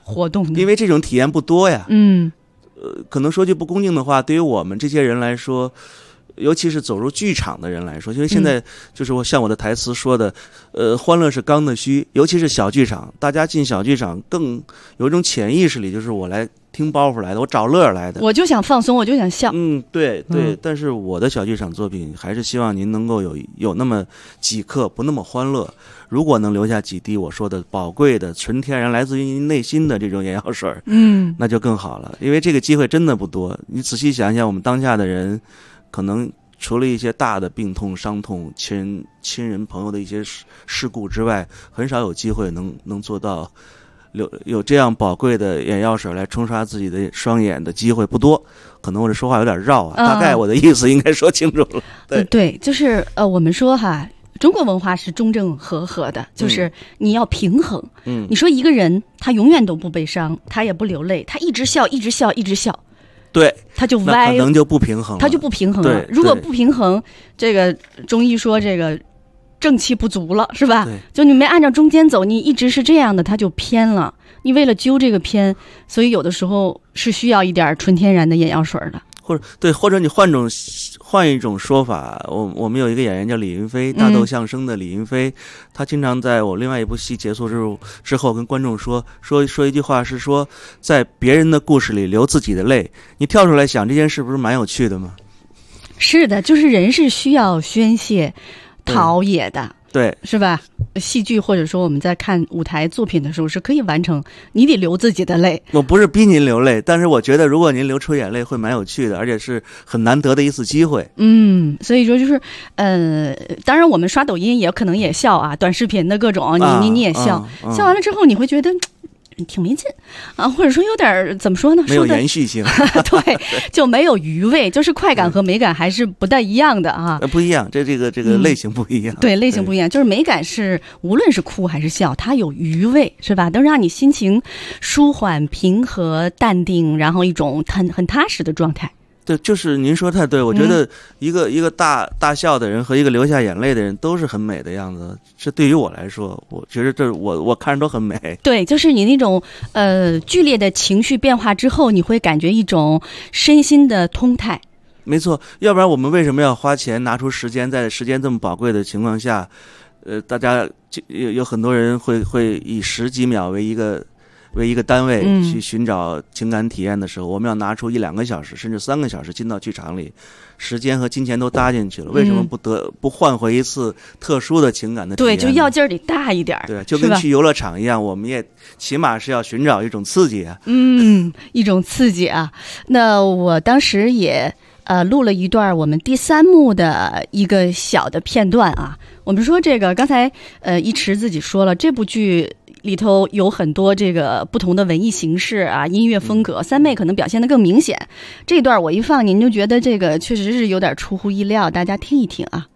活动的， 因为这种体验不多呀。可能说句不恭敬的话，对于我们这些人来说，尤其是走入剧场的人来说，因为现在就是像我的台词说的，欢乐是刚的需，尤其是小剧场，大家进小剧场更有一种潜意识里，就是我来听包袱来的，我找乐来的， 我就想放松，我就想笑。 对。但是我的小剧场作品还是希望您能够有那么几刻不那么欢乐，如果能留下几滴我说的宝贵的纯天然来自于您内心的这种眼药水，那就更好了。因为这个机会真的不多，你仔细想一想，我们当下的人可能除了一些大的病痛伤痛亲人朋友的一些事故之外，很少有机会能做到有这样宝贵的眼药水来冲刷自己的双眼的机会不多。可能我这说话有点绕啊，大概我的意思应该说清楚了。 对，就是我们说哈，中国文化是中正和合的，就是你要平衡。你说一个人他永远都不悲伤，他也不流泪，他一直笑一直笑一直笑， 对， 他就歪， 可能就不平衡了， 他就不平衡了。如果不平衡，这个中医说这个正气不足了，是吧？就你没按照中间走，你一直是这样的，它就偏了。你为了揪这个偏，所以有的时候是需要一点纯天然的眼药水的。 或者你换一种说法，我们有一个演员叫李云飞，大豆相声的李云飞，他经常在我另外一部戏结束之后跟观众说一句话，是说在别人的故事里流自己的泪。你跳出来想这件事不是蛮有趣的吗？ 是的，就是人是需要宣泄陶冶的， 对， 是吧？戏剧或者说我们在看舞台作品的时候是可以完成，你得流自己的泪。 我不是逼您流泪，但是我觉得如果您流出眼泪会蛮有趣的，而且是很难得的一次机会。 所以说就是当然我们刷抖音也可能也笑啊，短视频的各种你也笑，笑完了之后你会觉得挺没劲啊，或者说有点怎么说呢？ 没有延续性， 对，就没有余味，就是快感和美感还是不太一样的啊。 不一样，这个类型不一样。 对，类型不一样，就是美感是无论是哭还是笑，它有余味，是吧？能让你心情舒缓、平和、淡定，然后一种很踏实的状态。 对，就是您说太对，我觉得一个大笑的人和一个流下眼泪的人都是很美的样子。这对于我来说，我觉得这我看着都很美。 对，就是你那种剧烈的情绪变化之后，你会感觉一种身心的通泰。 没错，要不然我们为什么要花钱拿出时间，在时间这么宝贵的情况下，大家有很多人会以10几秒为一个单位去寻找情感体验的时候，我们要拿出1-2个小时甚至3个小时进到剧场里，时间和金钱都搭进去了，为什么不换回一次特殊的情感的体验？ 对，就要劲儿得大一点。 对，就跟去游乐场一样，我们也起码是要寻找一种刺激啊。 一种刺激啊。那我当时也录了一段我们第3幕的一个小的片段啊。我们说这个刚才一池自己说了，这部剧里头有很多这个不同的文艺形式啊，音乐风格，三妹可能表现得更明显。这段我一放，您就觉得这个确实是有点出乎意料，大家听一听啊。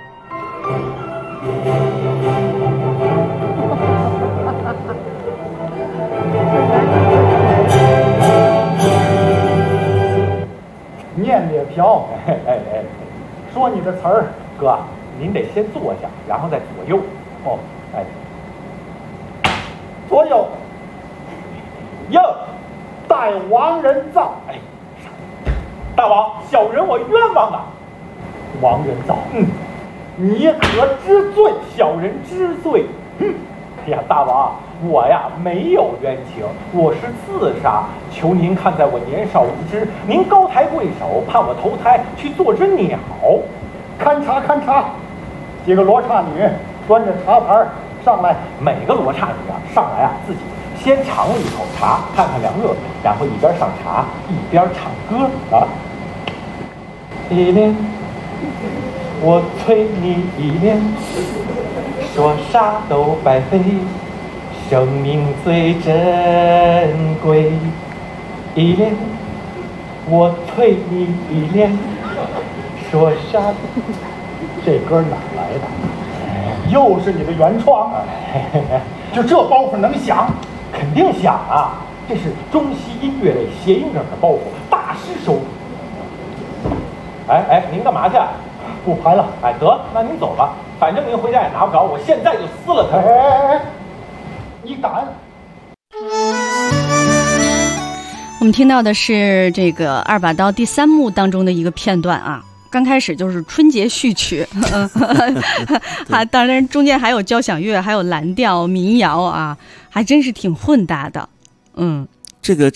念列飘，说你这词儿，哥，您得先坐下，然后再左右。左右，哟，待王人造。大王，小人我冤枉啊！王人造，你可知罪？小人知罪。哎呀，大王，我呀没有冤情，我是自杀。求您看在我年少无知，您高抬贵手，判我投胎去做只鸟。勘察勘察，几个罗刹女端着茶盘上来，每个罗刹女啊上来啊自己先尝一口茶，看看凉热，然后一边上茶一边唱歌啊。一莲，我催你一莲，说啥都白费，生命最珍贵。一莲，我催你一莲，说啥？这歌哪来的？又是你的原创啊！就这包袱能响？肯定响啊！这是中西音乐类谐音梗的包袱，大师手笔。您干嘛去？不排了。得，那您走吧，反正您回家也拿不着，我现在就撕了它。你敢？ 我们听到的是这个二把刀第3幕当中的一个片段啊。刚开始就是春节序曲，当然中间还有交响乐，还有蓝调、民谣啊，还真是挺混搭的。 这个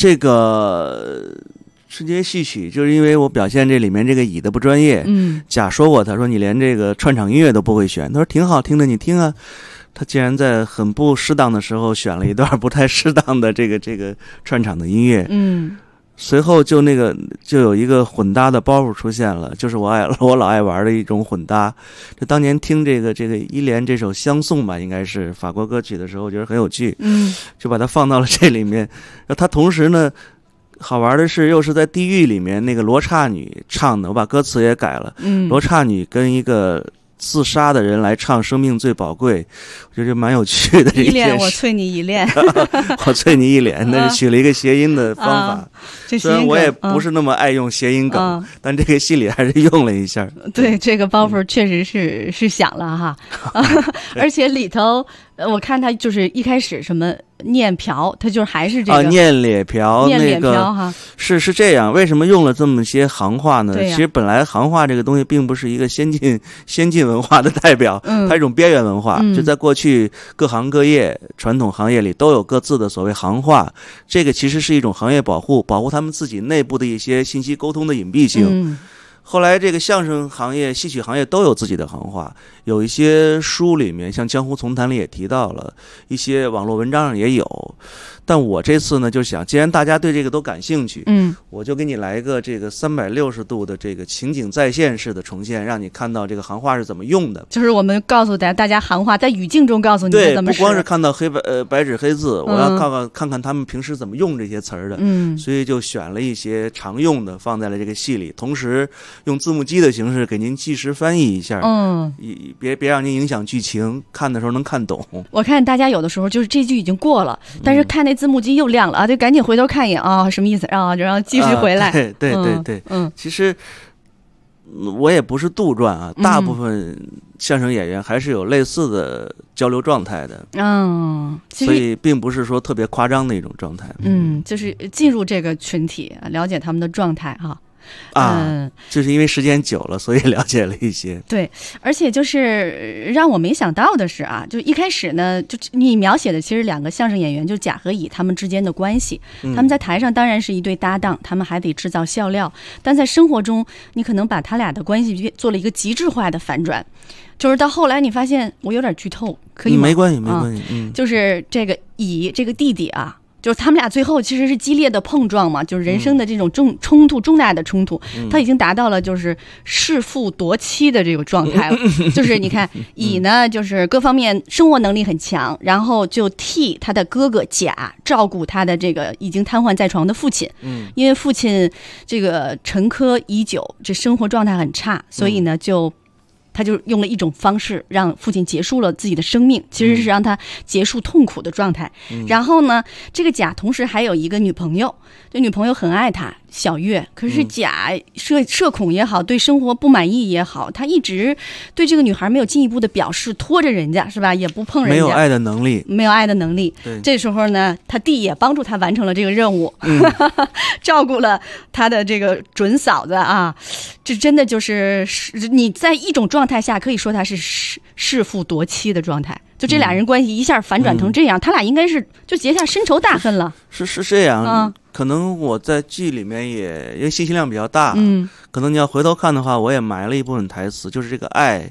春节序曲，就是因为我表现这里面这个乙的不专业。甲说过，他说你连这个串场音乐都不会选，他说挺好听的，你听啊。他竟然在很不适当的时候选了一段不太适当的这个串场的音乐。随后就有一个混搭的包袱出现了，就是我老爱玩的一种混搭。就当年听这个伊莲这首相送吧，应该是法国歌曲的时候，我觉得很有趣，就把它放到了这里面。它同时呢，好玩的是又是在地狱里面那个罗刹女唱的，我把歌词也改了。罗刹女跟一个自杀的人来唱生命最宝贵，我觉得蛮有趣的一件事。 一恋我啐你一恋我啐你一恋，那是取了一个谐音的方法。虽然我也不是那么爱用谐音梗，但这个戏里还是用了一下。 对，这个包袱确实是想了哈。而且里头我看他就是一开始什么念瓢，他就是还是这个念咧瓢，那个是这样。为什么用了这么些行话呢？其实本来行话这个东西并不是一个先进文化的代表，它是一种边缘文化。就在过去各行各业传统行业里都有各自的所谓行话，这个其实是一种行业保护他们自己内部的一些信息沟通的隐蔽性。后来这个相声行业、戏曲行业都有自己的行话，有一些书里面，像《江湖丛谈》里也提到了，一些网络文章上也有。但我这次呢，就想，既然大家对这个都感兴趣，我就给你来一个这个360度的这个情景再现式的重现，让你看到这个行话是怎么用的。 就是我们告诉大家行话，在语境中告诉你怎么使。 对，不光是看到白纸黑字，我要看看他们平时怎么用这些词儿的。所以就选了一些常用的放在了这个戏里，同时用字幕机的形式给您即时翻译一下。别让您影响剧情，看的时候能看懂。 我看大家有的时候就是这句已经过了，但是看那字幕机又亮了啊，就赶紧回头看一眼啊，什么意思啊？然后继续回来。 对，其实我也不是杜撰啊，大部分相声演员还是有类似的交流状态的。所以并不是说特别夸张的一种状态。 就是进入这个群体，了解他们的状态哈。 就是因为时间久了，所以了解了一些。 对，而且就是让我没想到的是啊，就一开始呢，就你描写的其实2个相声演员，就甲和乙他们之间的关系，他们在台上当然是一对搭档，他们还得制造笑料，但在生活中，你可能把他俩的关系做了一个极致化的反转，就是到后来你发现，我有点剧透，可以吗？ 没关系。 就是这个乙这个弟弟啊。就是他们俩最后其实是激烈的碰撞嘛，就是人生的这种重大的冲突，他已经达到了就是弑父夺妻的这个状态了。就是你看乙呢，就是各方面生活能力很强，然后就替他的哥哥甲照顾他的这个已经瘫痪在床的父亲。因为父亲这个沉疴已久，这生活状态很差，所以呢他就用了一种方式让父亲结束了自己的生命，其实是让他结束痛苦的状态。然后呢，这个甲同时还有一个女朋友，这女朋友很爱他，小月。可是甲社恐也好，对生活不满意也好，他一直对这个女孩没有进一步的表示，拖着人家是吧，也不碰人家， 没有爱的能力。 这时候呢，他弟也帮助他完成了这个任务，照顾了他的这个准嫂子啊。这真的就是你在一种状态下可以说他是弑父夺妻的状态，就这俩人关系一下反转成这样，他俩应该是就结下深仇大恨了。 是这样。可能我在剧里面也因为信息量比较大，可能你要回头看的话，我也埋了一部分台词，就是这个爱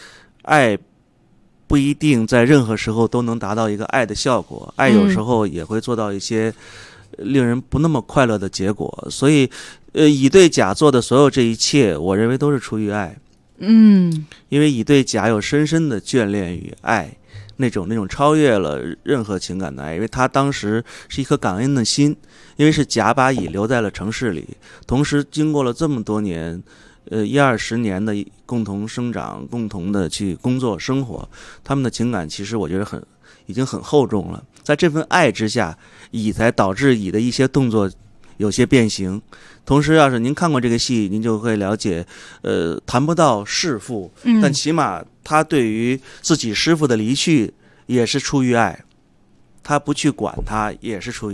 不一定在任何时候都能达到一个爱的效果，爱有时候也会做到一些令人不那么快乐的结果。所以乙对甲做的所有这一切，我认为都是出于爱。因为乙对甲有深深的眷恋与爱，那种超越了任何情感的爱，因为他当时是一颗感恩的心，因为是甲把乙留在了城市里，同时经过了这么多年10-20年的共同生长，共同的去工作生活，他们的情感其实我觉得已经很厚重了。在这份爱之下，乙才导致乙的一些动作有些变形。同时要是您看过这个戏，您就会了解谈不到弑父，但起码他对于自己师父的离去也是出于爱，他不去管他也是出于爱。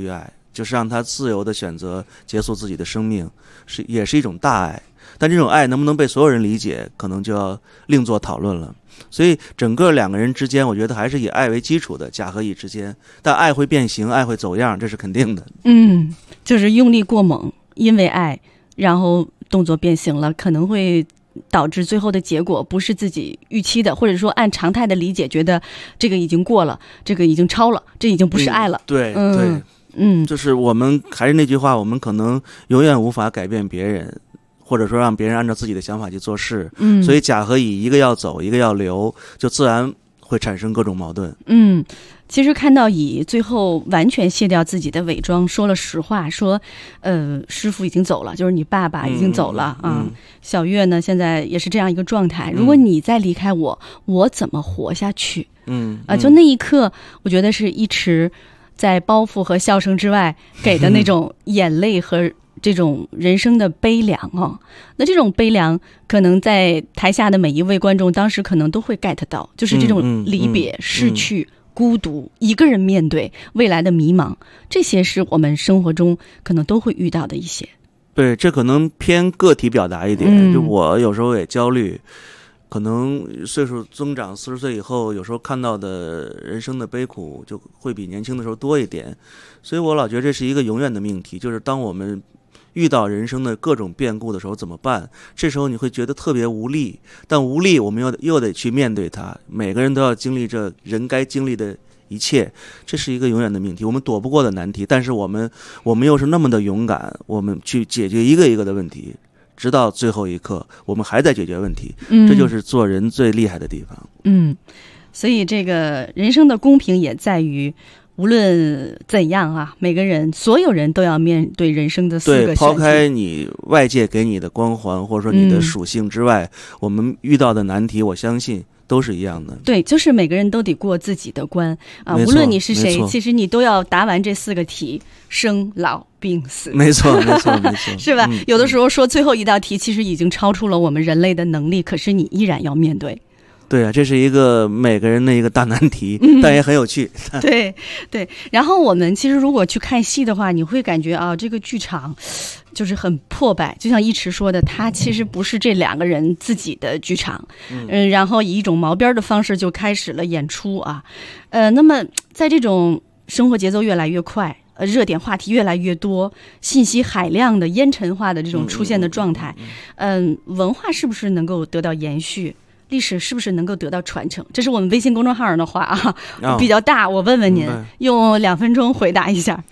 就是让他自由的选择结束自己的生命，也是一种大爱。但这种爱能不能被所有人理解，可能就要另作讨论了。所以整个两个人之间，我觉得还是以爱为基础的，甲和乙之间，但爱会变形，爱会走样，这是肯定的。 就是用力过猛，因为爱，然后动作变形了，可能会导致最后的结果不是自己预期的，或者说按常态的理解，觉得这个已经过了，这个已经超了，这已经不是爱了。 对，就是我们还是那句话，我们可能永远无法改变别人，或者说让别人按照自己的想法去做事。所以甲和乙一个要走，一个要留，就自然会产生各种矛盾。 其实看到乙最后完全卸掉自己的伪装，说了实话，说师傅已经走了，就是你爸爸已经走了小月呢现在也是这样一个状态，如果你再离开我怎么活下去？就那一刻我觉得是一池在包袱和笑声之外给的那种眼泪和这种人生的悲凉那这种悲凉可能在台下的每一位观众当时可能都会 get 到，就是这种离别、失去、孤独，一个人面对未来的迷茫，这些是我们生活中可能都会遇到的一些。 对，这可能偏个体表达一点，就我有时候也焦虑，可能岁数增长40岁以后，有时候看到的人生的悲苦就会比年轻的时候多一点，所以我老觉得这是一个永远的命题，就是当我们遇到人生的各种变故的时候怎么办？这时候你会觉得特别无力，但无力我们又得去面对它。每个人都要经历这人该经历的一切，这是一个永远的命题，我们躲不过的难题。但是我们又是那么的勇敢，我们去解决一个一个的问题，直到最后一刻，我们还在解决问题。这就是做人最厉害的地方。 所以这个人生的公平也在于，无论怎样每个人所有人都要面对人生的4个选题。 抛开你外界给你的光环或者说你的属性之外，我们遇到的难题我相信都是一样的。 对，就是每个人都得过自己的关无论你是谁，其实你都要答完这4个题，生老病死。 没错是吧？有的时候说最后一道题其实已经超出了我们人类的能力，可是你依然要面对。 对啊，这是一个每个人的一个大难题，但也很有趣。 对，然后我们其实如果去看戏的话，你会感觉这个剧场就是很破败，就像一池说的，它其实不是这2个人自己的剧场，然后以一种毛边的方式就开始了演出那么在这种生活节奏越来越快，热点话题越来越多，信息海量的烟尘化的这种出现的状态，文化是不是能够得到延续？历史是不是能够得到传承？这是我们微信公众号上的话比较大，我问问您，用2分钟回答一下。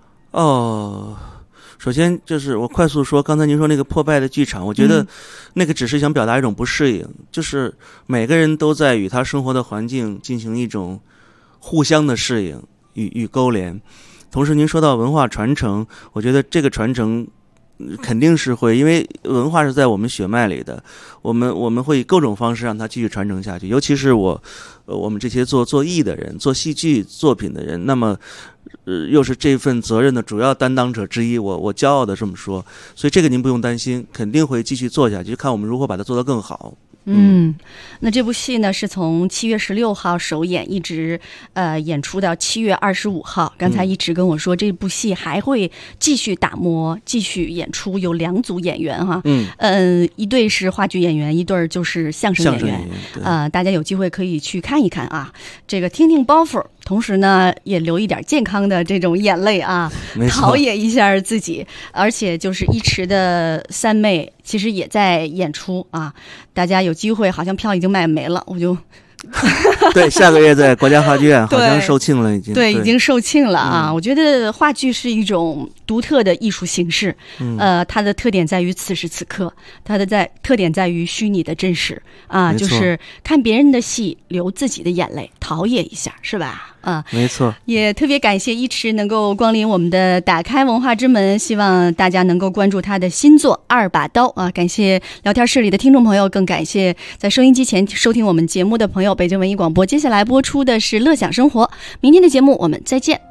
首先就是我快速说，刚才您说那个破败的剧场，我觉得那个只是想表达一种不适应，就是每个人都在与他生活的环境进行一种互相的适应与勾连。同时您说到文化传承，我觉得这个传承肯定是会，因为文化是在我们血脉里的，我们会以各种方式让它继续传承下去。尤其是我们这些做艺的人，做戏剧作品的人，那么又是这份责任的主要担当者之一，我骄傲的这么说。所以这个您不用担心，肯定会继续做下去，看我们如何把它做得更好。 那这部戏呢是从7月16号首演，一直演出到7月25号。刚才一直跟我说，这部戏还会继续打磨，继续演出，有2组演员一对是话剧演员，一对就是相声演员。大家有机会可以去看一看这个听听包袱，同时呢也流一点健康的这种眼泪陶冶一下自己。而且就是一池的3妹其实也在演出大家有机会，好像票已经卖没了，我就对，下个月在国家话剧院好像售罄了，已经售罄了我觉得话剧是一种独特的艺术形式，它的特点在于此时此刻，它的特点在于虚拟的真实就是看别人的戏，流自己的眼泪，陶冶一下，是吧？ 没错。 也特别感谢一池能够光临我们的打开文化之门，希望大家能够关注他的新作《2把刀》感谢聊天室里的听众朋友，更感谢在收音机前收听我们节目的朋友。北京文艺广播接下来播出的是乐享生活，明天的节目我们再见。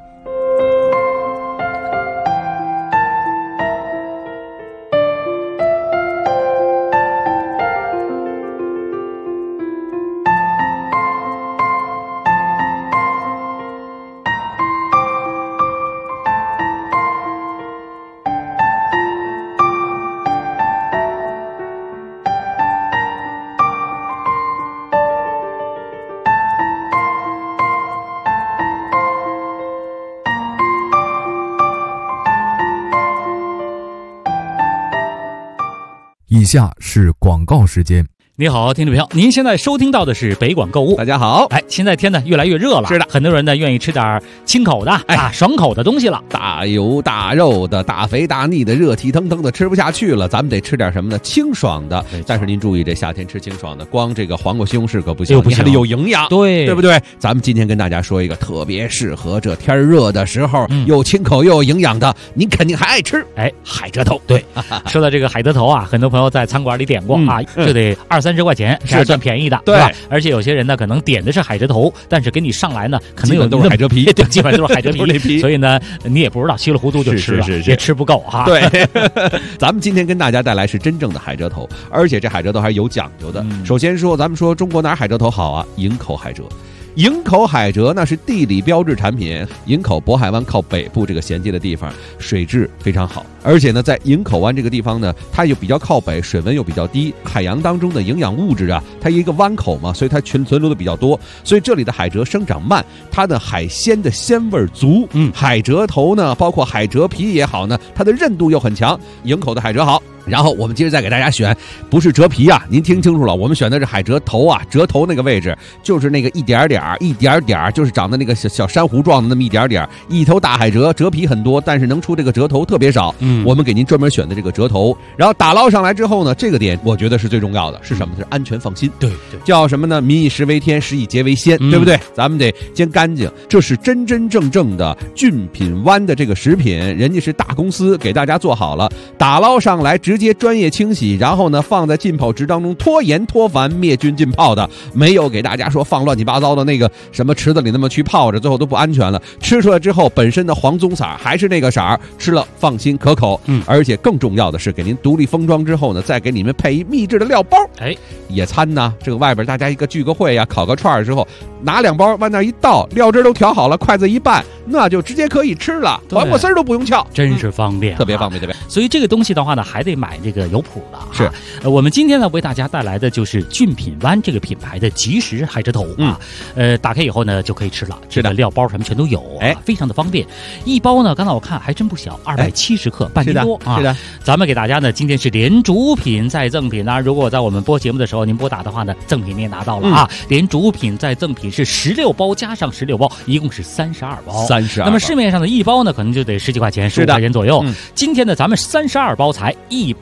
以下是广告时间。 你好，听众朋友，您现在收听到的是北广购物。 大家好， 现在天呢越来越热了， 是的， 很多人呢愿意吃点清口的爽口的东西了， 大油大肉的、大肥大腻的、热气腾腾的吃不下去了，咱们得吃点什么呢？清爽的。但是您注意，这夏天吃清爽的，光这个黄瓜西红柿可不行，你还得有营养，对不对？咱们今天跟大家说一个特别适合这天热的时候，又清口又有营养的，您肯定还爱吃。 海蜇头。对，说到这个海蜇头啊，很多朋友在餐馆里点过就得20-30块钱，这还算便宜的，对吧？而且有些人呢，可能点的是海蜇头，但是给你上来呢，可能有都是海蜇皮， 对，基本上都是海蜇皮，所以呢，你也不知道，稀里糊涂就吃了，也吃不够哈。 对，咱们今天跟大家带来是真正的海蜇头，而且这海蜇头还是有讲究的。首先说，咱们说中国哪海蜇头好啊？营口海蜇。营口海蜇那是地理标志产品，营口渤海湾靠北部这个衔接的地方，水质非常好，而且呢，在营口湾这个地方呢，它又比较靠北，水温又比较低，海洋当中的营养物质啊，它一个湾口嘛，所以它存留的比较多，所以这里的海蜇生长慢，它的海鲜的鲜味足，海蜇头呢，包括海蜇皮也好呢，它的韧度又很强，营口的海蜇好。然后我们接着再给大家选，不是蜇皮啊，您听清楚了，我们选的是海蜇头啊，蜇头那个位置就是那个一点点，就是长得那个小珊瑚状的那么一点点，一头大海蜇，蜇皮很多，但是能出这个蜇头特别少。我们给您专门选的这个蜇头，然后打捞上来之后呢，这个点我觉得是最重要的，是什么？是安全放心。对，叫什么呢？民以食为天，食以洁为先，对不对？咱们得煎干净，这是真真正正的俊品湾的这个食品，人家是大公司给大家做好了，打捞上来直接专业清洗，然后呢放在浸泡池当中脱盐脱烦灭菌浸泡的，没有给大家说放乱七八糟的那个什么池子里那么去泡着，最后都不安全了。吃出来之后本身的黄棕色还是那个色儿，吃了放心可口。而且更重要的是给您独立封装之后呢，再给你们配一秘制的料包。野餐呢，这个外边大家聚个会呀，烤个串的时候，拿2包往那一倒，料汁都调好了，筷子一拌，那就直接可以吃了，黄瓜丝都不用撬， 真是方便， 特别方便，对不对？ 所以这个东西的话呢，还得买这个有谱的。 是， 我们今天呢为大家带来的就是俊品湾这个品牌的即食海蜇头啊，打开以后呢就可以吃了，这个料包什么全都有，非常的方便。一包呢，刚才我看还真不小，270克，半斤多啊。是的，咱们给大家呢今天是连主品再赠品啊。如果在我们播节目的时候您拨打的话呢，赠品你也拿到了啊。连主品再赠品是16包加上16包，一共是32包。32。那么市面上的一包呢，可能就得10几块钱，15块钱左右。今天呢，咱们32包才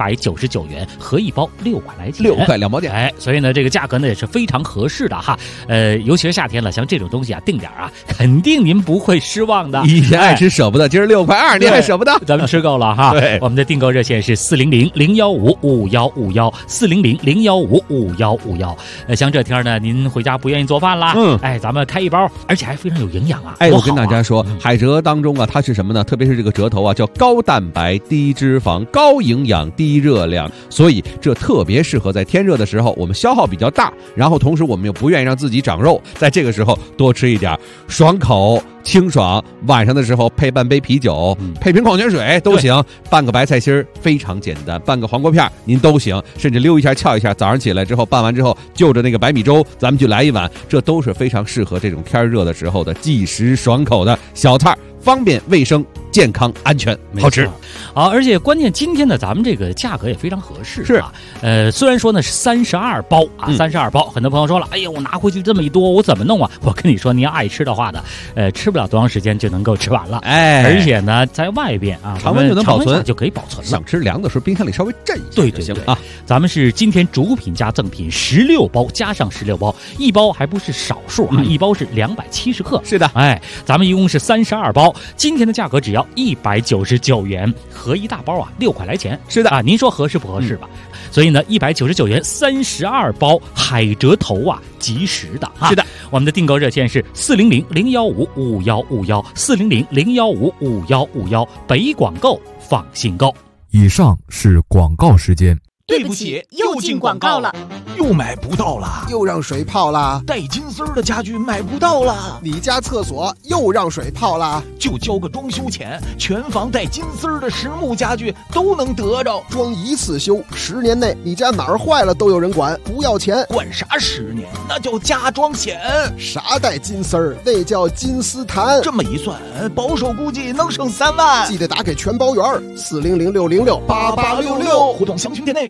199元，合一包6块来钱，6块2毛钱。所以呢，这个价格呢也是非常合适的哈。尤其是夏天了，像这种东西啊，定点啊，肯定您不会失望的。 以前爱吃舍不得，今儿6块2，你还舍不得？ 咱们吃够了哈。对，我们的订购热线是400-015-5151，400-015-5151。像这天呢，您回家不愿意做饭啦，咱们开一包，而且还非常有营养啊。 我跟大家说，海蜇当中啊，它是什么呢？特别是这个蜇头啊，叫高蛋白、低脂肪、高营养、低热量，所以这特别适合在天热的时候，我们消耗比较大，然后同时我们又不愿意让自己长肉，在这个时候多吃一点，爽口清爽，晚上的时候配半杯啤酒，配瓶矿泉水都行，拌个白菜心非常简单，拌个黄瓜片您都行，甚至溜一下翘一下，早上起来之后拌完之后就着那个白米粥咱们就来一碗，这都是非常适合这种天热的时候的即食爽口的小菜，方便卫生健康安全好吃。 好，而且关键今天呢咱们这个价格也非常合适，是啊。虽然说呢是32包啊，32包，很多朋友说了，哎呀我拿回去这么一多我怎么弄啊？我跟你说，你要爱吃的话呢，吃不了多长时间就能够吃完了，而且呢在外边啊常温就能保存， 就可以保存了。 想吃凉的时候冰箱里稍微镇一下， 对啊。咱们是今天主品加赠品16包加上16包，一包还不是少数啊，一包是270克。 是的， 咱们一共是32包，今天的价格只要199元，合一大包啊6块来钱。 是的啊，您说合适不合适吧？所以呢，199元32包海蜇头啊，即食的啊。 是的， 我们的订购热线是400-015-5151，400-015-5151，北广购放心购。 以上是广告时间。 对不起，又进广告了， 又买不到了， 又让水泡了， 带金丝的家具买不到了， 你家厕所又让水泡了， 就交个装修钱，全房带金丝的实木家具都能得着， 装一次修，10年内你家哪儿坏了都有人管，不要钱。 管啥10年？那叫加装险。 啥带金丝儿？那叫金丝檀。 这么一算，保守估计能省3万。 记得打给全包员，400-606-8866， 互动详询店内。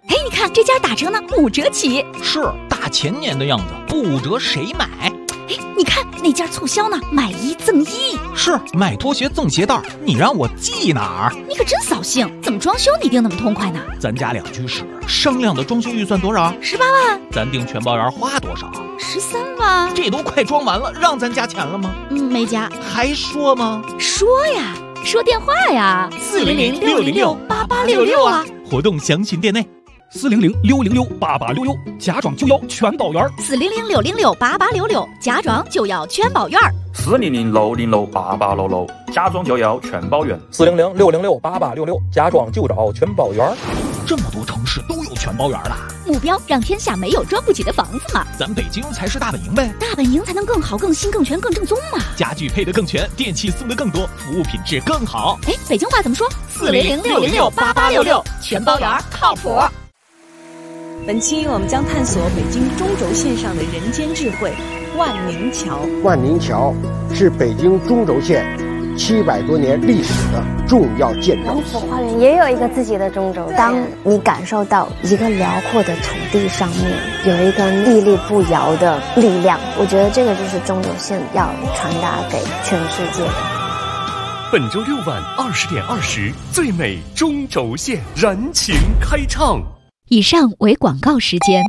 哎，你看这家打折呢，5折起。 是大前年的样子，不折谁买？ 哎，你看那家促销呢，买1赠1。 是买拖鞋赠鞋带，你让我记哪儿？ 你可真扫兴，怎么装修你定那么痛快呢？ 咱家2居室，商量的装修预算多少 ？18万。 咱订全包园花多少 ？13万。 这都快装完了，让咱加钱了吗？ 没加。 还说吗？ 说呀，说电话呀，400-606-8866啊。 活动详询店内。 400-606-8866，家装就要全包圆。 400-606-8866，家装就要全包圆。 400-606-8866，家装就要全包圆。 400-606-8866，家装就找全包圆。 这么多城市都有全包圆了， 目标让天下没有装不起的房子嘛。 咱北京才是大本营呗， 大本营才能更好、更新、更全、更正宗嘛。 家具配得更全，电器送得更多，服务品质更好。 哎，北京话怎么说？400-606-8866，全包圆靠谱。 本期我们将探索北京中轴线上的人间智慧——万宁桥。 万宁桥是北京中轴线700多年历史的重要建筑。 王府花园也有一个自己的中轴线。当你感受到一个辽阔的土地上面有一个屹立不摇的力量，我觉得这个就是中轴线要传达给全世界的。 本周6晚20点20，最美中轴线燃情开唱。 以上为广告时间。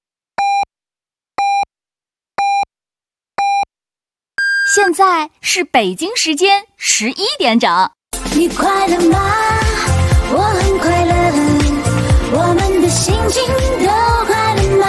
现在是北京时间11点整。 你快乐吗？我很快乐，我们的心情都快乐吗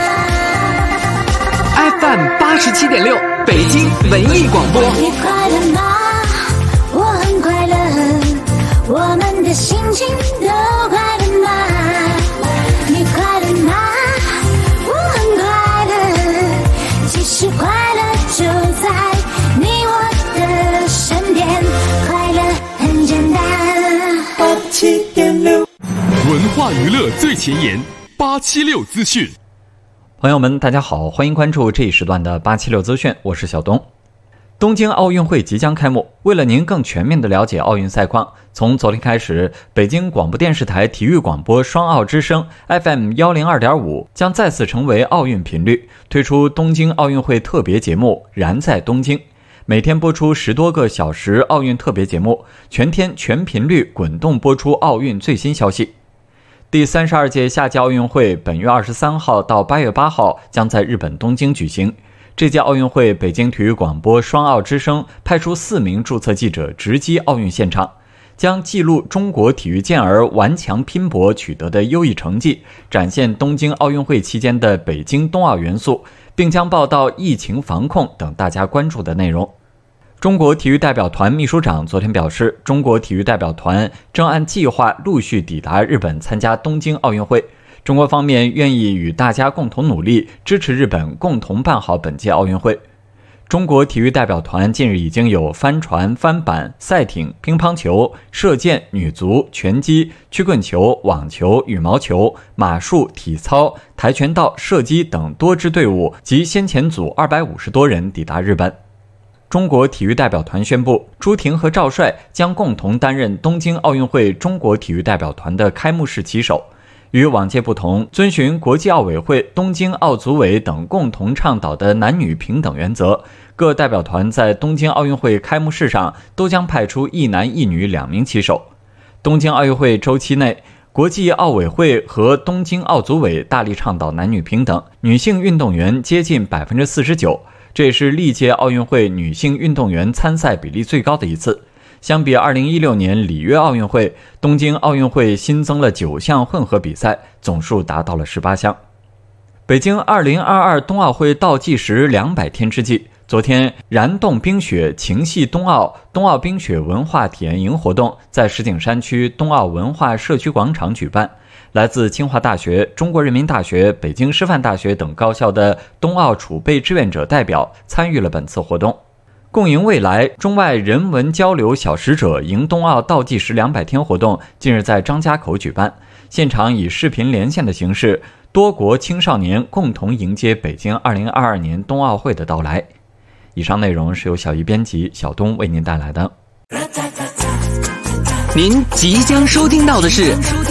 ？FM 87.6，北京文艺广播。 你快乐吗？我很快乐，我们的心情都快乐吗？你快乐吗？我很快乐，其实快乐就在你我的身边，快乐很简单。87.6， 文化娱乐最前沿，876资讯。 朋友们，大家好，欢迎关注这一时段的876资讯，我是小东。东京奥运会即将开幕，为了您更全面地了解奥运赛况，从昨天开始，北京广播电视台体育广播双奥之声 FM 102.5将再次成为奥运频率，推出东京奥运会特别节目《燃在东京》，每天播出10多个小时奥运特别节目，全天全频率滚动播出奥运最新消息。第32届夏季奥运会本月23号到8月8号将在日本东京举行。这届奥运会，北京体育广播双奥之声派出4名注册记者直击奥运现场，将记录中国体育健儿顽强拼搏取得的优异成绩，展现东京奥运会期间的北京冬奥元素，并将报道疫情防控等大家关注的内容。中国体育代表团秘书长昨天表示，中国体育代表团正按计划陆续抵达日本参加东京奥运会。中国方面愿意与大家共同努力，支持日本共同办好本届奥运会。中国体育代表团近日已经有帆船、帆板、赛艇、乒乓球、射箭、女足、拳击、曲棍球、网球、羽毛球、马术、体操、跆拳道、射击等多支队伍及先遣组250多人抵达日本。中国体育代表团宣布，朱婷和赵帅将共同担任东京奥运会中国体育代表团的开幕式旗手。与往届不同，遵循国际奥委会、东京奥组委等共同倡导的男女平等原则，各代表团在东京奥运会开幕式上都将派出1男1女2名旗手。东京奥运会周期内，国际奥委会和东京奥组委大力倡导男女平等，女性运动员接近 49%， 这也是历届奥运会女性运动员参赛比例最高的一次。相比2016年里约奥运会，东京奥运会新增了9项混合比赛，总数达到了18项。北京2022冬奥会倒计时200天之际，昨天燃冻冰雪情系冬奥冰雪文化体验营活动在石景山区冬奥文化社区广场举办。来自清华大学、中国人民大学、北京师范大学等高校的冬奥储备志愿者代表参与了本次活动。共赢未来中外人文交流小使者迎冬奥倒计时200天活动近日在张家口举办，现场以视频连线的形式，多国青少年共同迎接北京2022年冬奥会的到来。以上内容是由小姨编辑小东为您带来的。 您即将收听到的是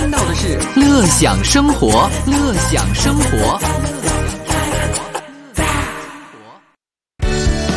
是乐享生活，乐享生活。